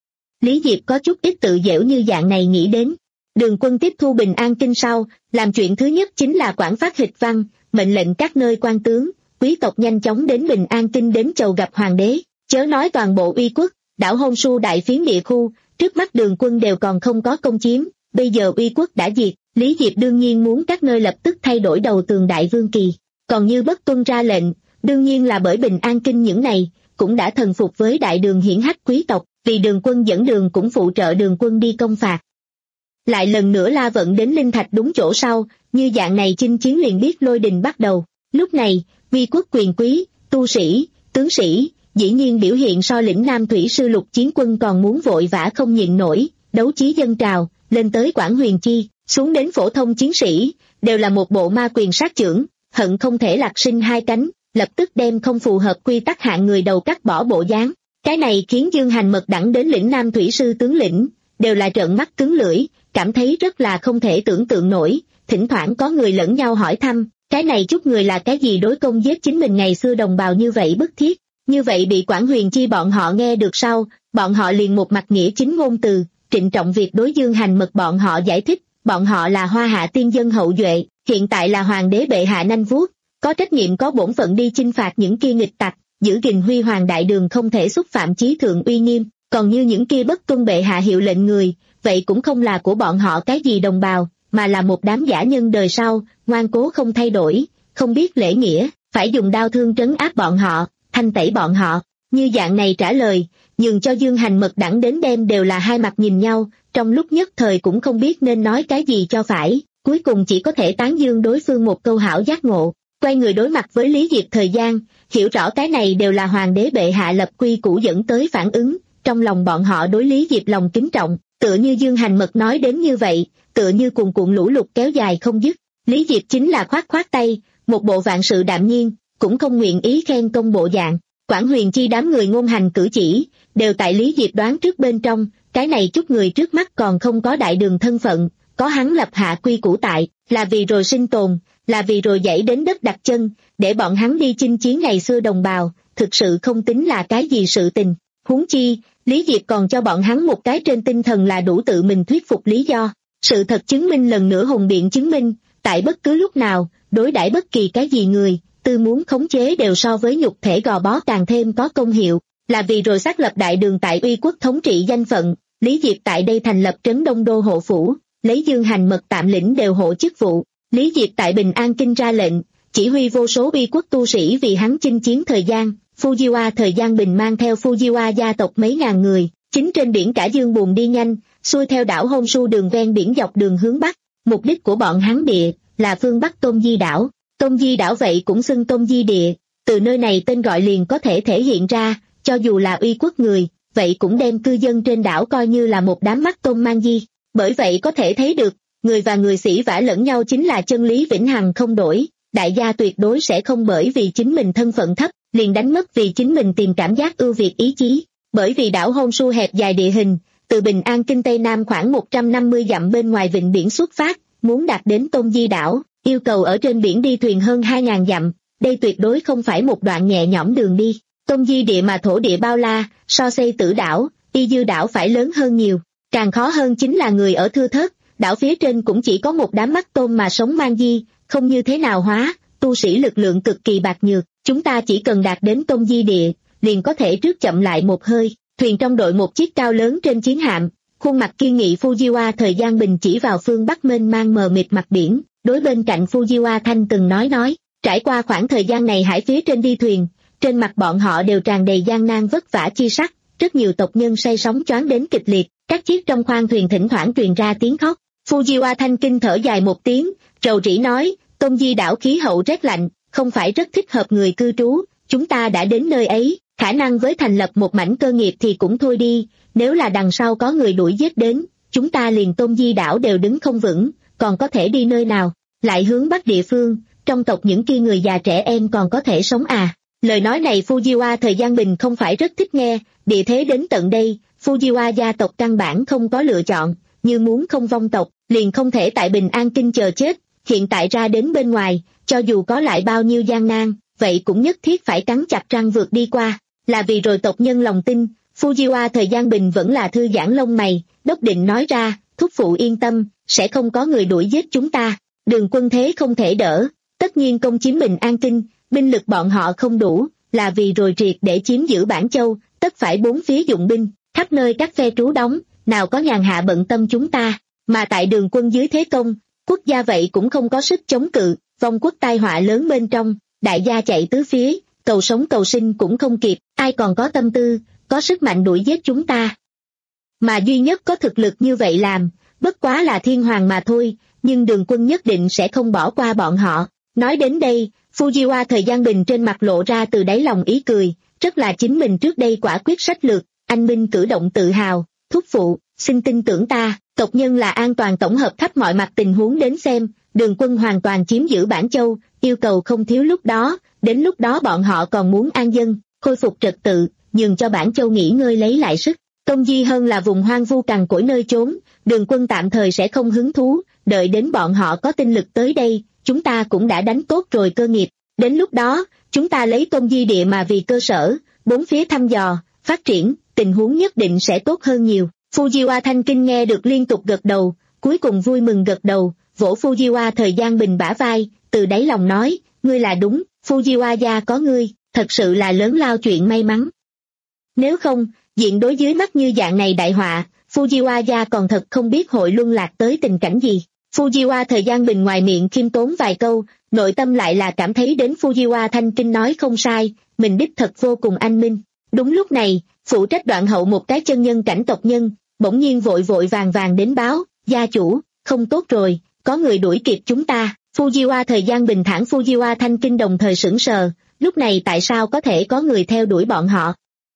Lý Diệp có chút ít tự dễu như dạng này nghĩ đến. Đường quân tiếp thu Bình An Kinh sau, làm chuyện thứ nhất chính là quảng phát hịch văn, mệnh lệnh các nơi quan tướng, quý tộc nhanh chóng đến Bình An Kinh đến chầu gặp hoàng đế, chớ nói toàn bộ uy quốc, đảo Hôn Su đại phiến địa khu, trước mắt đường quân đều còn không có công chiếm, bây giờ uy quốc đã diệt, Lý Diệp đương nhiên muốn các nơi lập tức thay đổi đầu tường đại vương kỳ, còn như bất tuân ra lệnh, đương nhiên là bởi Bình An Kinh những này, cũng đã thần phục với đại đường hiển hách quý tộc, vì đường quân dẫn đường cũng phụ trợ đường quân đi công phạt. Lại lần nữa la vận đến linh thạch đúng chỗ sau, như dạng này chinh chiến liền biết lôi đình bắt đầu, lúc này, uy quốc quyền quý, tu sĩ, tướng sĩ, dĩ nhiên biểu hiện so lĩnh Nam Thủy Sư Lục chiến quân còn muốn vội vã không nhịn nổi, đấu chí dân trào, lên tới Quản Huyền Chi, xuống đến phổ thông chiến sĩ, đều là một bộ ma quyền sát chưởng, hận không thể lạc sinh hai cánh, lập tức đem không phù hợp quy tắc hạng người đầu cắt bỏ bộ dáng. Cái này khiến Dương Hành mật đẳng đến lĩnh Nam Thủy Sư tướng lĩnh, đều là trợn mắt cứng lưỡi, cảm thấy rất là không thể tưởng tượng nổi, thỉnh thoảng có người lẫn nhau hỏi thăm, cái này chút người là cái gì đối công giết chính mình ngày xưa đồng bào như vậy bức thiết. Như vậy bị Quản Huyền Chi bọn họ nghe được sau, bọn họ liền một mặt nghĩa chính ngôn từ, trịnh trọng việc đối Dương Hành mật bọn họ giải thích, bọn họ là Hoa Hạ tiên dân hậu duệ, hiện tại là hoàng đế bệ hạ nanh vuốt, có trách nhiệm có bổn phận đi chinh phạt những kia nghịch tặc, giữ gìn huy hoàng đại đường không thể xúc phạm chí thượng uy nghiêm, còn như những kia bất tuân bệ hạ hiệu lệnh người, vậy cũng không là của bọn họ cái gì đồng bào, mà là một đám giả nhân đời sau, ngoan cố không thay đổi, không biết lễ nghĩa, phải dùng đao thương trấn áp bọn họ, thanh tẩy bọn họ. Như dạng này trả lời, nhường cho Dương Hành Mật đẳng đến đêm đều là hai mặt nhìn nhau, trong lúc nhất thời cũng không biết nên nói cái gì cho phải, cuối cùng chỉ có thể tán dương đối phương một câu hảo giác ngộ, quay người đối mặt với Lý Diệp thời gian, hiểu rõ cái này đều là hoàng đế bệ hạ lập quy củ dẫn tới phản ứng, trong lòng bọn họ đối Lý Diệp lòng kính trọng, tựa như Dương Hành Mật nói đến như vậy, tựa như cuồn cuộn lũ lụt kéo dài không dứt. Lý Diệp chính là khoát khoát tay, một bộ vạn sự đạm nhiên, cũng không nguyện ý khen công bộ dạng. Quản Huyền Chi đám người ngôn hành cử chỉ, đều tại Lý Diệp đoán trước bên trong, cái này chút người trước mắt còn không có đại đường thân phận, có hắn lập hạ quy củ tại, là vì rồi sinh tồn, là vì rồi dãy đến đất đặt chân, để bọn hắn đi chinh chiến ngày xưa đồng bào, thực sự không tính là cái gì sự tình. Huống chi, Lý Diệp còn cho bọn hắn một cái trên tinh thần là đủ tự mình thuyết phục lý do. Sự thật chứng minh lần nữa hùng biện chứng minh, tại bất cứ lúc nào, đối đãi bất kỳ cái gì người, tư muốn khống chế đều so với nhục thể gò bó càng thêm có công hiệu, là vì rồi xác lập đại đường tại uy quốc thống trị danh phận, Lý Diệp tại đây thành lập trấn Đông Đô hộ phủ, lấy Dương Hành Mật tạm lĩnh đều hộ chức vụ, Lý Diệp tại Bình An Kinh ra lệnh, chỉ huy vô số uy quốc tu sĩ vì hắn chinh chiến thời gian, Fujiwa thời gian Bình mang theo Fujiwa gia tộc mấy ngàn người, chính trên biển cả Dương buồn đi nhanh, xuôi theo đảo Honshu đường ven biển dọc đường hướng Bắc, mục đích của bọn hắn địa, là phương Bắc Tôn Di đảo. Tôn Di đảo vậy cũng xưng Tôn Di địa, từ nơi này tên gọi liền có thể thể hiện ra, cho dù là uy quốc người, vậy cũng đem cư dân trên đảo coi như là một đám mắt tôm mang di. Bởi vậy có thể thấy được, người và người sĩ vã lẫn nhau chính là chân lý vĩnh hằng không đổi, đại gia tuyệt đối sẽ không bởi vì chính mình thân phận thấp, liền đánh mất vì chính mình tìm cảm giác ưu việt ý chí. Bởi vì đảo Honshu hẹp dài địa hình, từ Bình An Kinh Tây Nam khoảng một trăm năm mươi dặm bên ngoài vịnh biển xuất phát, muốn đạt đến Tôn Di đảo, yêu cầu ở trên biển đi thuyền hơn hai nghìn dặm, đây tuyệt đối không phải một đoạn nhẹ nhõm đường đi. Tôn Di địa mà thổ địa bao la, so xây Tử đảo, Y Dư đảo phải lớn hơn nhiều, càng khó hơn chính là người ở thưa thớt, đảo phía trên cũng chỉ có một đám mắt tôm mà sống mang di, không như thế nào hóa, tu sĩ lực lượng cực kỳ bạc nhược, chúng ta chỉ cần đạt đến Tôn Di địa, liền có thể trước chậm lại một hơi. Thuyền trong đội một chiếc cao lớn trên chiến hạm, khuôn mặt kiên nghị Fujiwa thời gian Bình chỉ vào phương Bắc mênh mang mờ mịt mặt biển, đối bên cạnh Fujiwa Thanh từng nói nói, trải qua khoảng thời gian này hải phía trên đi thuyền, trên mặt bọn họ đều tràn đầy gian nan vất vả chi sắc, rất nhiều tộc nhân say sóng choáng đến kịch liệt, các chiếc trong khoang thuyền thỉnh thoảng truyền ra tiếng khóc. Fujiwa Thanh kinh thở dài một tiếng, rầu rĩ nói, Tôn Di đảo khí hậu rét lạnh, không phải rất thích hợp người cư trú, chúng ta đã đến nơi ấy, khả năng với thành lập một mảnh cơ nghiệp thì cũng thôi đi, nếu là đằng sau có người đuổi giết đến, chúng ta liền Tôn Di đảo đều đứng không vững, còn có thể đi nơi nào, lại hướng bắc địa phương, trong tộc những kia người già trẻ em còn có thể sống à. Lời nói này Fujiwa thời gian Bình không phải rất thích nghe, địa thế đến tận đây, Fujiwa gia tộc căn bản không có lựa chọn, như muốn không vong tộc, liền không thể tại Bình An Kinh chờ chết, hiện tại ra đến bên ngoài, cho dù có lại bao nhiêu gian nan, vậy cũng nhất thiết phải cắn chặt răng vượt đi qua, là vì rồi tộc nhân lòng tin. Fujiwa thời gian Bình vẫn là thư giãn lông mày, đốc định nói ra, thúc phụ yên tâm, sẽ không có người đuổi giết chúng ta, đường quân thế không thể đỡ, tất nhiên công chiếm Bình An Kinh, binh lực bọn họ không đủ, là vì rồi triệt để chiếm giữ Bản Châu, tất phải bốn phía dụng binh, khắp nơi các phe trú đóng, nào có nhàn hạ bận tâm chúng ta, mà tại đường quân dưới thế công, quốc gia vậy cũng không có sức chống cự, vong quốc tai họa lớn bên trong, đại gia chạy tứ phía, cầu sống cầu sinh cũng không kịp, ai còn có tâm tư, có sức mạnh đuổi giết chúng ta. Mà duy nhất có thực lực như vậy làm, bất quá là thiên hoàng mà thôi, nhưng đường quân nhất định sẽ không bỏ qua bọn họ. Nói đến đây, Fujiwa thời gian Bình trên mặt lộ ra từ đáy lòng ý cười, rất là chính mình trước đây quả quyết sách lược, anh minh cử động tự hào, thúc phụ, xin tin tưởng ta, tộc nhân là an toàn tổng hợp khắp mọi mặt tình huống đến xem, đường quân hoàn toàn chiếm giữ Bản Châu, yêu cầu không thiếu lúc đó, đến lúc đó bọn họ còn muốn an dân, khôi phục trật tự, nhường cho Bản Châu nghỉ ngơi lấy lại sức. Tôn Di hơn là vùng hoang vu cằn cỗi nơi trốn, đường quân tạm thời sẽ không hứng thú, đợi đến bọn họ có tinh lực tới đây, chúng ta cũng đã đánh tốt rồi cơ nghiệp, đến lúc đó, chúng ta lấy Tôn Di địa mà vì cơ sở, bốn phía thăm dò, phát triển, tình huống nhất định sẽ tốt hơn nhiều. Fujiwa Thanh Kinh nghe được liên tục gật đầu, cuối cùng vui mừng gật đầu, vỗ Fujiwa thời gian Bình bả vai, từ đáy lòng nói, ngươi là đúng, Fujiwara gia có ngươi, thật sự là lớn lao chuyện may mắn. Nếu không, diện đối dưới mắt như dạng này đại họa, Fujiwara gia còn thật không biết hội luân lạc tới tình cảnh gì. Fujiwara Thời Gian Bình ngoài miệng khiêm tốn vài câu, nội tâm lại là cảm thấy đến Fujiwara Thanh Kinh nói không sai, mình đích thật vô cùng anh minh. Đúng lúc này, phụ trách đoạn hậu một cái chân nhân cảnh tộc nhân, bỗng nhiên vội vội vàng vàng đến báo, gia chủ, không tốt rồi, có người đuổi kịp chúng ta. Fujiwara Thời Gian Bình thản Fujiwara Thanh Kinh đồng thời sững sờ, lúc này tại sao có thể có người theo đuổi bọn họ?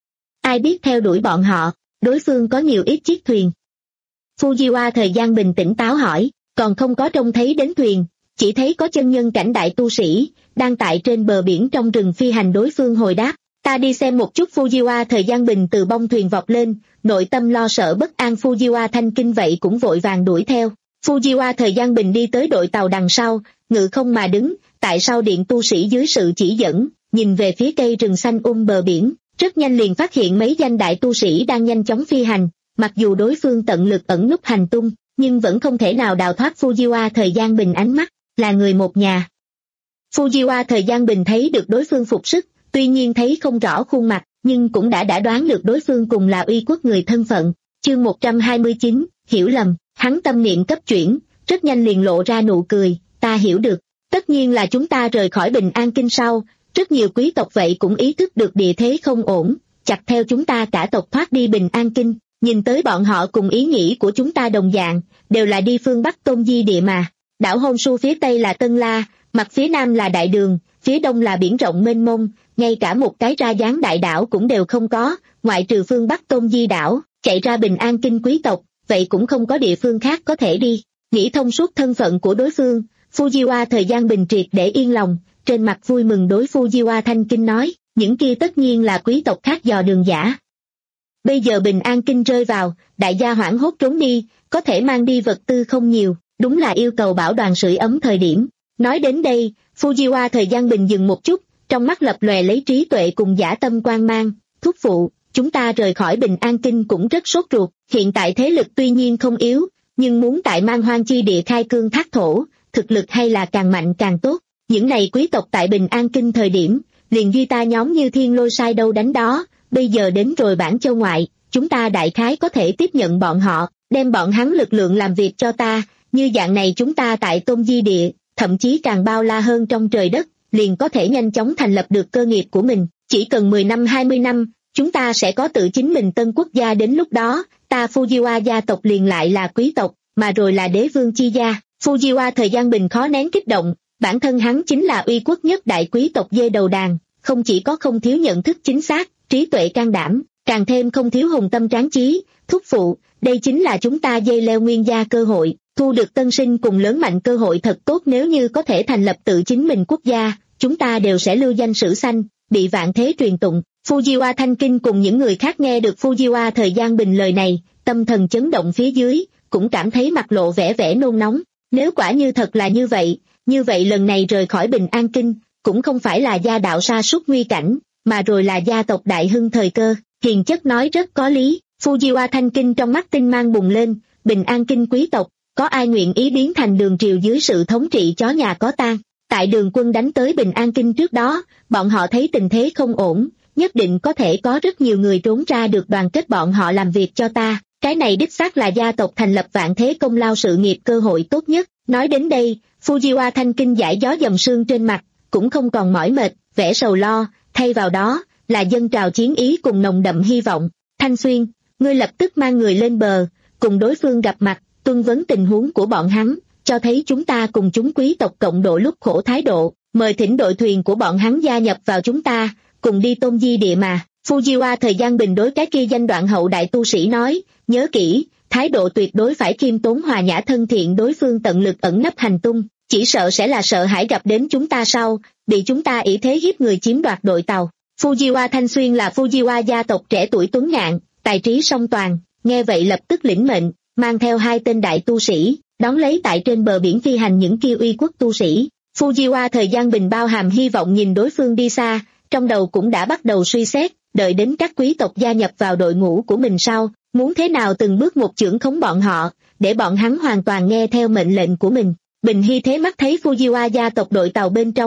Ai biết theo đuổi bọn họ, đối phương có nhiều ít chiếc thuyền? Fujiwara Thời Gian Bình tĩnh táo hỏi, còn không có trông thấy đến thuyền, chỉ thấy có chân nhân cảnh đại tu sĩ, đang tại trên bờ biển trong rừng phi hành. Đối phương hồi đáp, ta đi xem một chút. Fujiwara Thời Gian Bình từ bông thuyền vọt lên, nội tâm lo sợ bất an. Fujiwara Thanh Kinh vậy cũng vội vàng đuổi theo. Fujiwara Thời Gian Bình đi tới đội tàu đằng sau, ngự không mà đứng, tại sau điện tu sĩ dưới sự chỉ dẫn, nhìn về phía cây rừng xanh um bờ biển, rất nhanh liền phát hiện mấy danh đại tu sĩ đang nhanh chóng phi hành, mặc dù đối phương tận lực ẩn núp hành tung, nhưng vẫn không thể nào đào thoát Fujiwara Thời Gian Bình ánh mắt, là người một nhà. Fujiwara Thời Gian Bình thấy được đối phương phục sức, tuy nhiên thấy không rõ khuôn mặt, nhưng cũng đã đã đoán được đối phương cùng là uy quốc người thân phận. Chương một trăm hai mươi chín, hiểu lầm, hắn tâm niệm cấp chuyển, rất nhanh liền lộ ra nụ cười, ta hiểu được, tất nhiên là chúng ta rời khỏi Bình An Kinh sau, rất nhiều quý tộc vậy cũng ý thức được địa thế không ổn, chặt theo chúng ta cả tộc thoát đi Bình An Kinh, nhìn tới bọn họ cùng ý nghĩ của chúng ta đồng dạng, đều là đi phương Bắc Tôn Di địa mà. Đảo Honshu phía tây là Tân La, mặt phía nam là Đại Đường, phía đông là biển rộng mênh mông, ngay cả một cái ra dáng đại đảo cũng đều không có, ngoại trừ phương Bắc Tôn Di đảo, chạy ra Bình An Kinh quý tộc, vậy cũng không có địa phương khác có thể đi. Nghĩ thông suốt thân phận của đối phương, Fujiwara Thời Gian Bình triệt để yên lòng, trên mặt vui mừng đối Fujiwara Thanh Kinh nói, những kia tất nhiên là quý tộc khác dò đường giả. Bây giờ Bình An Kinh rơi vào, đại gia hoảng hốt trốn đi, có thể mang đi vật tư không nhiều, đúng là yêu cầu bảo đoàn sưởi ấm thời điểm. Nói đến đây, Fujiwara Thời Gian Bình dừng một chút, trong mắt lập lòe lấy trí tuệ cùng dã tâm quan mang, thúc phụ, chúng ta rời khỏi Bình An Kinh cũng rất sốt ruột, hiện tại thế lực tuy nhiên không yếu, nhưng muốn tại Man Hoang chi địa khai cương thác thổ, thực lực hay là càng mạnh càng tốt. Những này quý tộc tại Bình An Kinh thời điểm, liền duy ta nhóm như thiên lôi sai đâu đánh đó, bây giờ đến rồi Bản Châu ngoại, chúng ta đại khái có thể tiếp nhận bọn họ, đem bọn hắn lực lượng làm việc cho ta, như dạng này chúng ta tại Tôn Di địa, thậm chí càng bao la hơn trong trời đất, liền có thể nhanh chóng thành lập được cơ nghiệp của mình, chỉ cần mười năm hai mươi năm, chúng ta sẽ có tự chính mình tân quốc gia. Đến lúc đó, ta Fujiwara gia tộc liền lại là quý tộc, mà rồi là đế vương chi gia. Fujiwara Thời Gian Bình khó nén kích động, bản thân hắn chính là uy quốc nhất đại quý tộc dê đầu đàn, không chỉ có không thiếu nhận thức chính xác, trí tuệ can đảm, càng thêm không thiếu hùng tâm tráng chí. Thúc phụ, đây chính là chúng ta dây leo nguyên gia cơ hội, thu được tân sinh cùng lớn mạnh cơ hội thật tốt. Nếu như có thể thành lập tự chính mình quốc gia, chúng ta đều sẽ lưu danh sử xanh, bị vạn thế truyền tụng. Fujiwara Thanh Kinh cùng những người khác nghe được Fujiwara Thời Gian Bình lời này, tâm thần chấn động phía dưới, cũng cảm thấy mặt lộ vẻ vẻ nôn nóng. Nếu quả như thật là như vậy, như vậy lần này rời khỏi Bình An Kinh, cũng không phải là gia đạo sa sút nguy cảnh, mà rồi là gia tộc đại hưng thời cơ. Hiền chất nói rất có lý. Fujiwara Thanh Kinh trong mắt tinh mang bùng lên, Bình An Kinh quý tộc, có ai nguyện ý biến thành Đường triều dưới sự thống trị chó nhà có tang? Tại Đường quân đánh tới Bình An Kinh trước đó, bọn họ thấy tình thế không ổn, nhất định có thể có rất nhiều người trốn ra được đoàn kết bọn họ làm việc cho ta. Cái này đích xác là gia tộc thành lập vạn thế công lao sự nghiệp cơ hội tốt nhất. Nói đến đây, Fujiwara Thanh Kinh giải gió dầm sương trên mặt, cũng không còn mỏi mệt, vẻ sầu lo, thay vào đó, là dâng trào chiến ý cùng nồng đậm hy vọng. Thanh Xuyên, ngươi lập tức mang người lên bờ, cùng đối phương gặp mặt, tuân vấn tình huống của bọn hắn, cho thấy chúng ta cùng chúng quý tộc cộng độ lúc khổ thái độ, mời thỉnh đội thuyền của bọn hắn gia nhập vào chúng ta, cùng đi Tôn Di địa mà. Fujiwara Thời Gian Bình đối cái kia danh đoạn hậu đại tu sĩ nói, nhớ kỹ, thái độ tuyệt đối phải khiêm tốn hòa nhã thân thiện. Đối phương tận lực ẩn nấp hành tung, chỉ sợ sẽ là sợ hãi gặp đến chúng ta sau, bị chúng ta ỷ thế hiếp người chiếm đoạt đội tàu. Fujiwara Thanh Xuyên là Fujiwara gia tộc trẻ tuổi tuấn ngạn, tài trí song toàn, nghe vậy lập tức lĩnh mệnh, mang theo hai tên đại tu sĩ, đón lấy tại trên bờ biển phi hành những kia uy quốc tu sĩ. Fujiwara Thời Gian Bình bao hàm hy vọng nhìn đối phương đi xa, trong đầu cũng đã bắt đầu suy xét, đợi đến các quý tộc gia nhập vào đội ngũ của mình sau, muốn thế nào từng bước một chưởng khống bọn họ, để bọn hắn hoàn toàn nghe theo mệnh lệnh của mình. Bình Hy thế mắt thấy Fujiwara gia tộc đội tàu bên trong,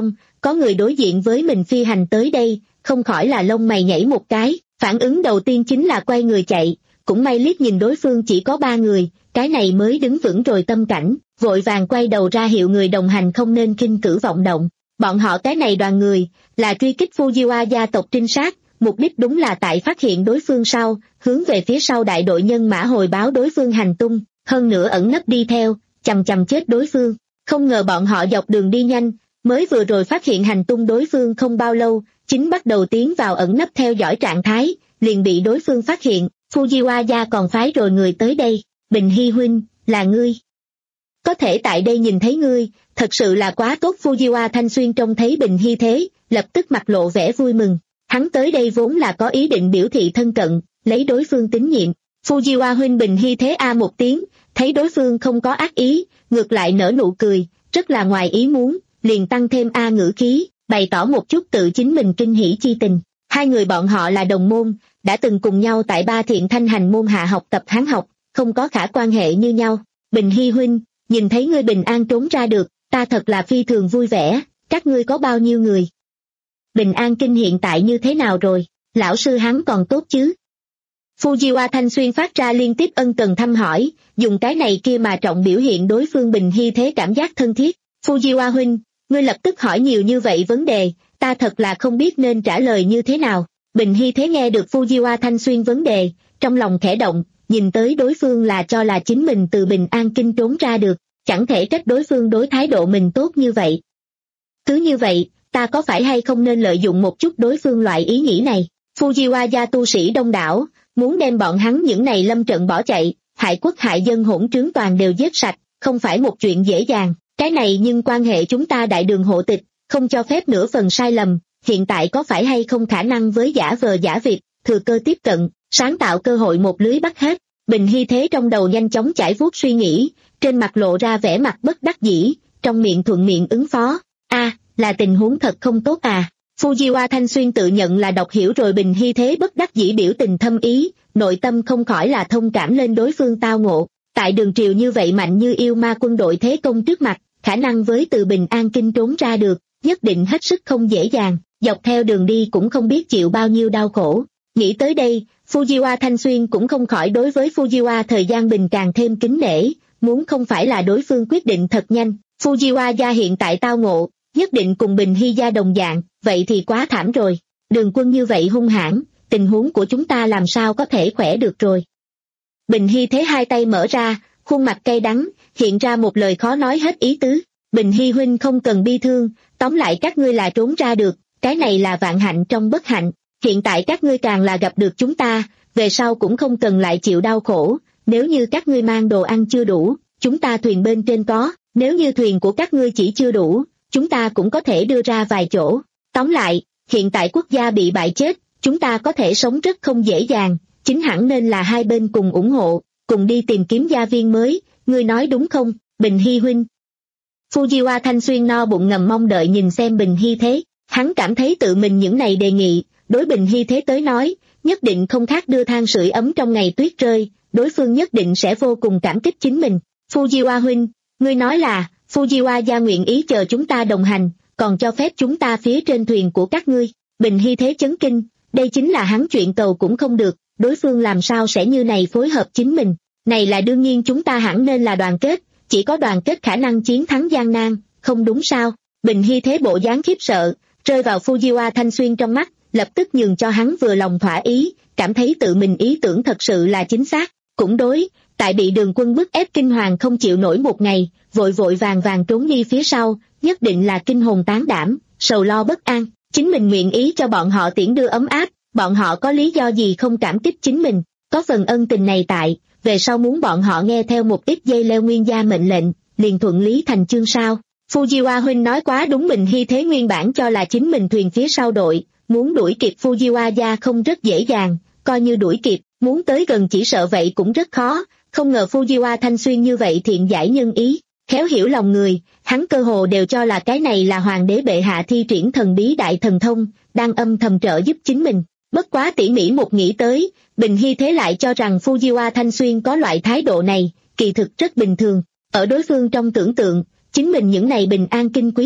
có người đối diện với mình phi hành tới đây, không khỏi là lông mày nhảy một cái, phản ứng đầu tiên chính là quay người chạy, cũng may liếc nhìn đối phương chỉ có ba người, cái này mới đứng vững rồi tâm cảnh, vội vàng quay đầu ra hiệu người đồng hành không nên khinh cử vọng động. Bọn họ cái này đoàn người, là truy kích Fujiwara gia tộc trinh sát, mục đích đúng là tại phát hiện đối phương sau, hướng về phía sau đại đội nhân mã hồi báo đối phương hành tung, hơn nữa ẩn nấp đi theo, chằm chằm chết đối phương. Không ngờ bọn họ dọc đường đi nhanh, mới vừa rồi phát hiện hành tung đối phương không bao lâu, chính bắt đầu tiến vào ẩn nấp theo dõi trạng thái, liền bị đối phương phát hiện. Fujiwara gia còn phái rồi người tới đây. Bình Hy huynh, là ngươi. Có thể tại đây nhìn thấy ngươi, thật sự là quá tốt. Fujiwara Thanh Xuyên trông thấy Bình Hy thế, lập tức mặt lộ vẻ vui mừng. Hắn tới đây vốn là có ý định biểu thị thân cận, lấy đối phương tín nhiệm. Fujiwara huynh. Bình Hy thế a một tiếng, thấy đối phương không có ác ý, ngược lại nở nụ cười, rất là ngoài ý muốn, liền tăng thêm a ngữ khí, bày tỏ một chút tự chính mình kinh hỉ chi tình. Hai người bọn họ là đồng môn, đã từng cùng nhau tại Ba Thiện Thanh Hành môn hạ học tập Hán học, không có khả quan hệ như nhau. Bình Hy huynh, nhìn thấy ngươi bình an trốn ra được, ta thật là phi thường vui vẻ. Các ngươi có bao nhiêu người? Bình An Kinh hiện tại như thế nào rồi? Lão sư hắn còn tốt chứ? Fujiwara Thanh Xuyên phát ra liên tiếp ân cần thăm hỏi, dùng cái này kia mà trọng biểu hiện đối phương Bình Hy thế cảm giác thân thiết. Fujiwara huynh, ngươi lập tức hỏi nhiều như vậy vấn đề, ta thật là không biết nên trả lời như thế nào. Bình Hy thế nghe được Fujiwara Thanh Xuyên vấn đề, trong lòng khẽ động, nhìn tới đối phương là cho là chính mình từ Bình An Kinh trốn ra được, chẳng thể trách đối phương đối thái độ mình tốt như vậy. Cứ như vậy, ta có phải hay không nên lợi dụng một chút đối phương loại ý nghĩ này? Fujiwara gia tu sĩ đông đảo, muốn đem bọn hắn những này lâm trận bỏ chạy, hại quốc hại dân hỗn trướng toàn đều giết sạch, không phải một chuyện dễ dàng. Cái này nhưng quan hệ chúng ta đại đường hộ tịch, không cho phép nửa phần sai lầm. Hiện tại có phải hay không khả năng với giả vờ giả vịt, thừa cơ tiếp cận, sáng tạo cơ hội một lưới bắt hết? Bình Hy thế trong đầu nhanh chóng chải vuốt suy nghĩ, trên mặt lộ ra vẻ mặt bất đắc dĩ, trong miệng thuận miệng ứng phó. A, là tình huống thật không tốt à? Fujiwara Thanh Xuyên tự nhận là đọc hiểu rồi Bình Hy thế bất đắc dĩ biểu tình thâm ý, nội tâm không khỏi là thông cảm lên đối phương tao ngộ. Tại đường triều như vậy mạnh như yêu ma quân đội thế công trước mặt, khả năng với từ Bình An Kinh trốn ra được, nhất định hết sức không dễ dàng, dọc theo đường đi cũng không biết chịu bao nhiêu đau khổ. Nghĩ tới đây, Fujiwara Thanh Xuyên cũng không khỏi đối với Fujiwara Thời Gian Bình càng thêm kính nể, muốn không phải là đối phương quyết định thật nhanh, Fujiwara gia hiện tại tao ngộ, nhất định cùng Bình Hy gia đồng dạng, vậy thì quá thảm rồi. Đường quân như vậy hung hãn, tình huống của chúng ta làm sao có thể khỏe được rồi. Bình Hy thế hai tay mở ra, khuôn mặt cay đắng, hiện ra một lời khó nói hết ý tứ. Bình Hy huynh không cần bi thương, tóm lại các ngươi là trốn ra được, cái này là vạn hạnh trong bất hạnh. Hiện tại các ngươi càng là gặp được chúng ta, về sau cũng không cần lại chịu đau khổ. Nếu như các ngươi mang đồ ăn chưa đủ, chúng ta thuyền bên trên có, nếu như thuyền của các ngươi chỉ chưa đủ, chúng ta cũng có thể đưa ra vài chỗ. Tóm lại, hiện tại quốc gia bị bại chết, chúng ta có thể sống rất không dễ dàng, chính hẳn nên là hai bên cùng ủng hộ, cùng đi tìm kiếm gia viên mới, ngươi nói đúng không, Bình Hy huynh? Fujiwara Thanh Xuyên no bụng ngầm mong đợi nhìn xem Bình Hy thế, hắn cảm thấy tự mình những này đề nghị, đối Bình Hy thế tới nói, nhất định không khác đưa than sưởi ấm trong ngày tuyết rơi, đối phương nhất định sẽ vô cùng cảm kích chính mình. Fujiwara huynh, ngươi nói là, Fujiwara gia nguyện ý chờ chúng ta đồng hành, còn cho phép chúng ta phía trên thuyền của các ngươi. Bình Hy thế chấn kinh, đây chính là hắn chuyện cầu cũng không được, đối phương làm sao sẽ như này phối hợp chính mình. Này là đương nhiên, chúng ta hẳn nên là đoàn kết, chỉ có đoàn kết khả năng chiến thắng gian nan, không đúng sao? Bình Hy thế bộ dáng khiếp sợ, rơi vào Fujiwara Thanh Xuyên trong mắt, lập tức nhường cho hắn vừa lòng thỏa ý, cảm thấy tự mình ý tưởng thật sự là chính xác. Cũng đối, tại bị đường quân bức ép kinh hoàng không chịu nổi một ngày, vội vội vàng vàng trốn đi phía sau, nhất định là kinh hồn tán đảm, sầu lo bất an. Chính mình nguyện ý cho bọn họ tiễn đưa ấm áp, bọn họ có lý do gì không cảm kích chính mình? Có phần ân tình này tại, về sau muốn bọn họ nghe theo một ít dây leo nguyên gia mệnh lệnh, liền thuận lý thành chương sao? Fujiwara huynh nói quá đúng. Bình Hy thế nguyên bản cho là chính mình thuyền phía sau đội, muốn đuổi kịp Fujiwara gia không rất dễ dàng, coi như đuổi kịp, muốn tới gần chỉ sợ vậy cũng rất khó, không ngờ Fujiwara Thanh Xuyên như vậy thiện giải nhân ý, khéo hiểu lòng người, hắn cơ hồ đều cho là cái này là hoàng đế bệ hạ thi triển thần bí đại thần thông, đang âm thầm trợ giúp chính mình. Bất quá tỉ mỉ một nghĩ tới, Bình Hy thế lại cho rằng Fujiwara Thanh Xuyên có loại thái độ này, kỳ thực rất bình thường, ở đối phương trong tưởng tượng, chính mình những này Bình An Kinh quý tộc,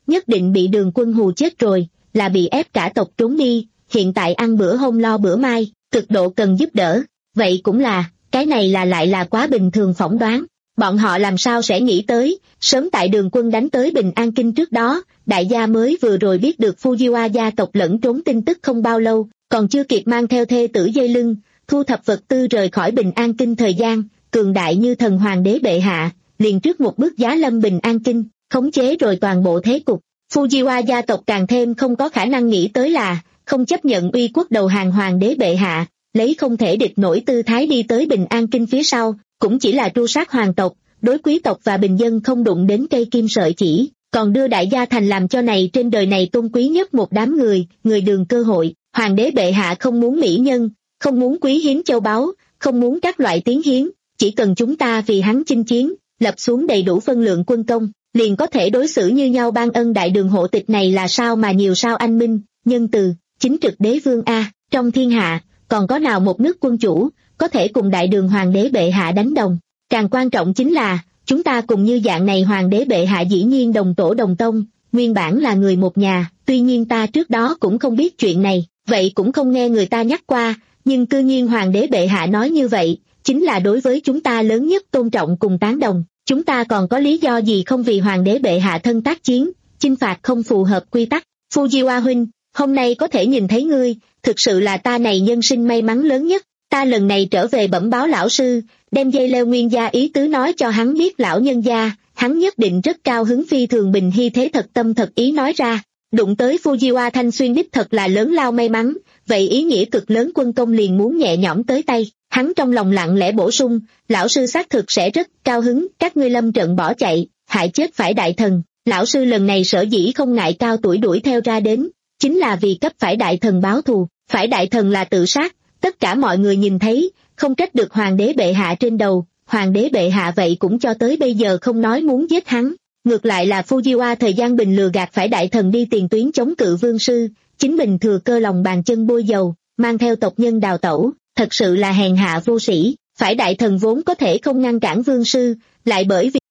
nhất định bị Đường Quân hù chết rồi, là bị ép cả tộc trốn đi, hiện tại ăn bữa hôm lo bữa mai, cực độ cần giúp đỡ. Vậy cũng là, cái này là lại là quá bình thường phỏng đoán. Bọn họ làm sao sẽ nghĩ tới, sớm tại Đường Quân đánh tới Bình An Kinh trước đó, đại gia mới vừa rồi biết được Fujiwara gia tộc lẫn trốn tin tức không bao lâu, còn chưa kịp mang theo thê tử dây lưng, thu thập vật tư rời khỏi Bình An Kinh thời gian, cường đại như thần hoàng đế bệ hạ, liền trước một bước giá lâm Bình An Kinh, khống chế rồi toàn bộ thế cục. Fujiwara gia tộc càng thêm không có khả năng nghĩ tới là, không chấp nhận uy quốc đầu hàng hoàng đế bệ hạ, lấy không thể địch nổi tư thái đi tới Bình An Kinh phía sau, cũng chỉ là tru sát hoàng tộc, đối quý tộc và bình dân không đụng đến cây kim sợi chỉ, còn đưa đại gia thành làm cho này trên đời này tôn quý nhất một đám người, người Đường cơ hội. Hoàng đế bệ hạ không muốn mỹ nhân, không muốn quý hiếm châu báu, không muốn các loại tiến hiến, chỉ cần chúng ta vì hắn chinh chiến, lập xuống đầy đủ phân lượng quân công, liền có thể đối xử như nhau. Ban ân đại đường hộ tịch này là sao mà nhiều sao anh minh, nhân từ, chính trực đế vương a, trong thiên hạ, còn có nào một nước quân chủ, có thể cùng đại đường hoàng đế bệ hạ đánh đồng. Càng quan trọng chính là, chúng ta cùng như dạng này hoàng đế bệ hạ dĩ nhiên đồng tổ đồng tông, nguyên bản là người một nhà, tuy nhiên ta trước đó cũng không biết chuyện này, vậy cũng không nghe người ta nhắc qua, nhưng cư nhiên hoàng đế bệ hạ nói như vậy, chính là đối với chúng ta lớn nhất tôn trọng cùng tán đồng, chúng ta còn có lý do gì không vì hoàng đế bệ hạ thân tác chiến, chinh phạt không phù hợp quy tắc. Fujiwara huynh, hôm nay có thể nhìn thấy ngươi, thực sự là ta này nhân sinh may mắn lớn nhất, ta lần này trở về bẩm báo lão sư, đem dây leo nguyên gia ý tứ nói cho hắn biết lão nhân gia, hắn nhất định rất cao hứng phi thường. Bình Hy thế thật tâm thật ý nói ra, đụng tới Fujiwara Thanh Xuyên đích thật là lớn lao may mắn, vậy ý nghĩa cực lớn quân công liền muốn nhẹ nhõm tới tay. Hắn trong lòng lặng lẽ bổ sung, lão sư xác thực sẽ rất cao hứng, các ngươi lâm trận bỏ chạy, hại chết phải đại thần, lão sư lần này sở dĩ không ngại cao tuổi đuổi theo ra đến, chính là vì cấp phải đại thần báo thù, phải đại thần là tự sát, tất cả mọi người nhìn thấy, không trách được hoàng đế bệ hạ trên đầu, hoàng đế bệ hạ vậy cũng cho tới bây giờ không nói muốn giết hắn, ngược lại là Fujiwara thời gian bình lừa gạt phải đại thần đi tiền tuyến chống cự vương sư, chính mình thừa cơ lòng bàn chân bôi dầu, mang theo tộc nhân đào tẩu, thật sự là hèn hạ vô sĩ, phải đại thần vốn có thể không ngăn cản vương sư, lại bởi vì...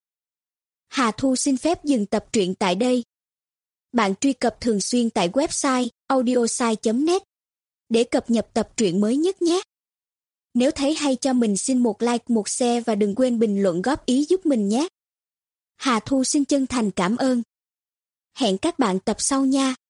Hà Thu xin phép dừng tập truyện tại đây. Bạn truy cập thường xuyên tại website audiosai chấm net để cập nhật tập truyện mới nhất nhé. Nếu thấy hay cho mình xin một like, một share và đừng quên bình luận góp ý giúp mình nhé. Hà Thu xin chân thành cảm ơn. Hẹn các bạn tập sau nha.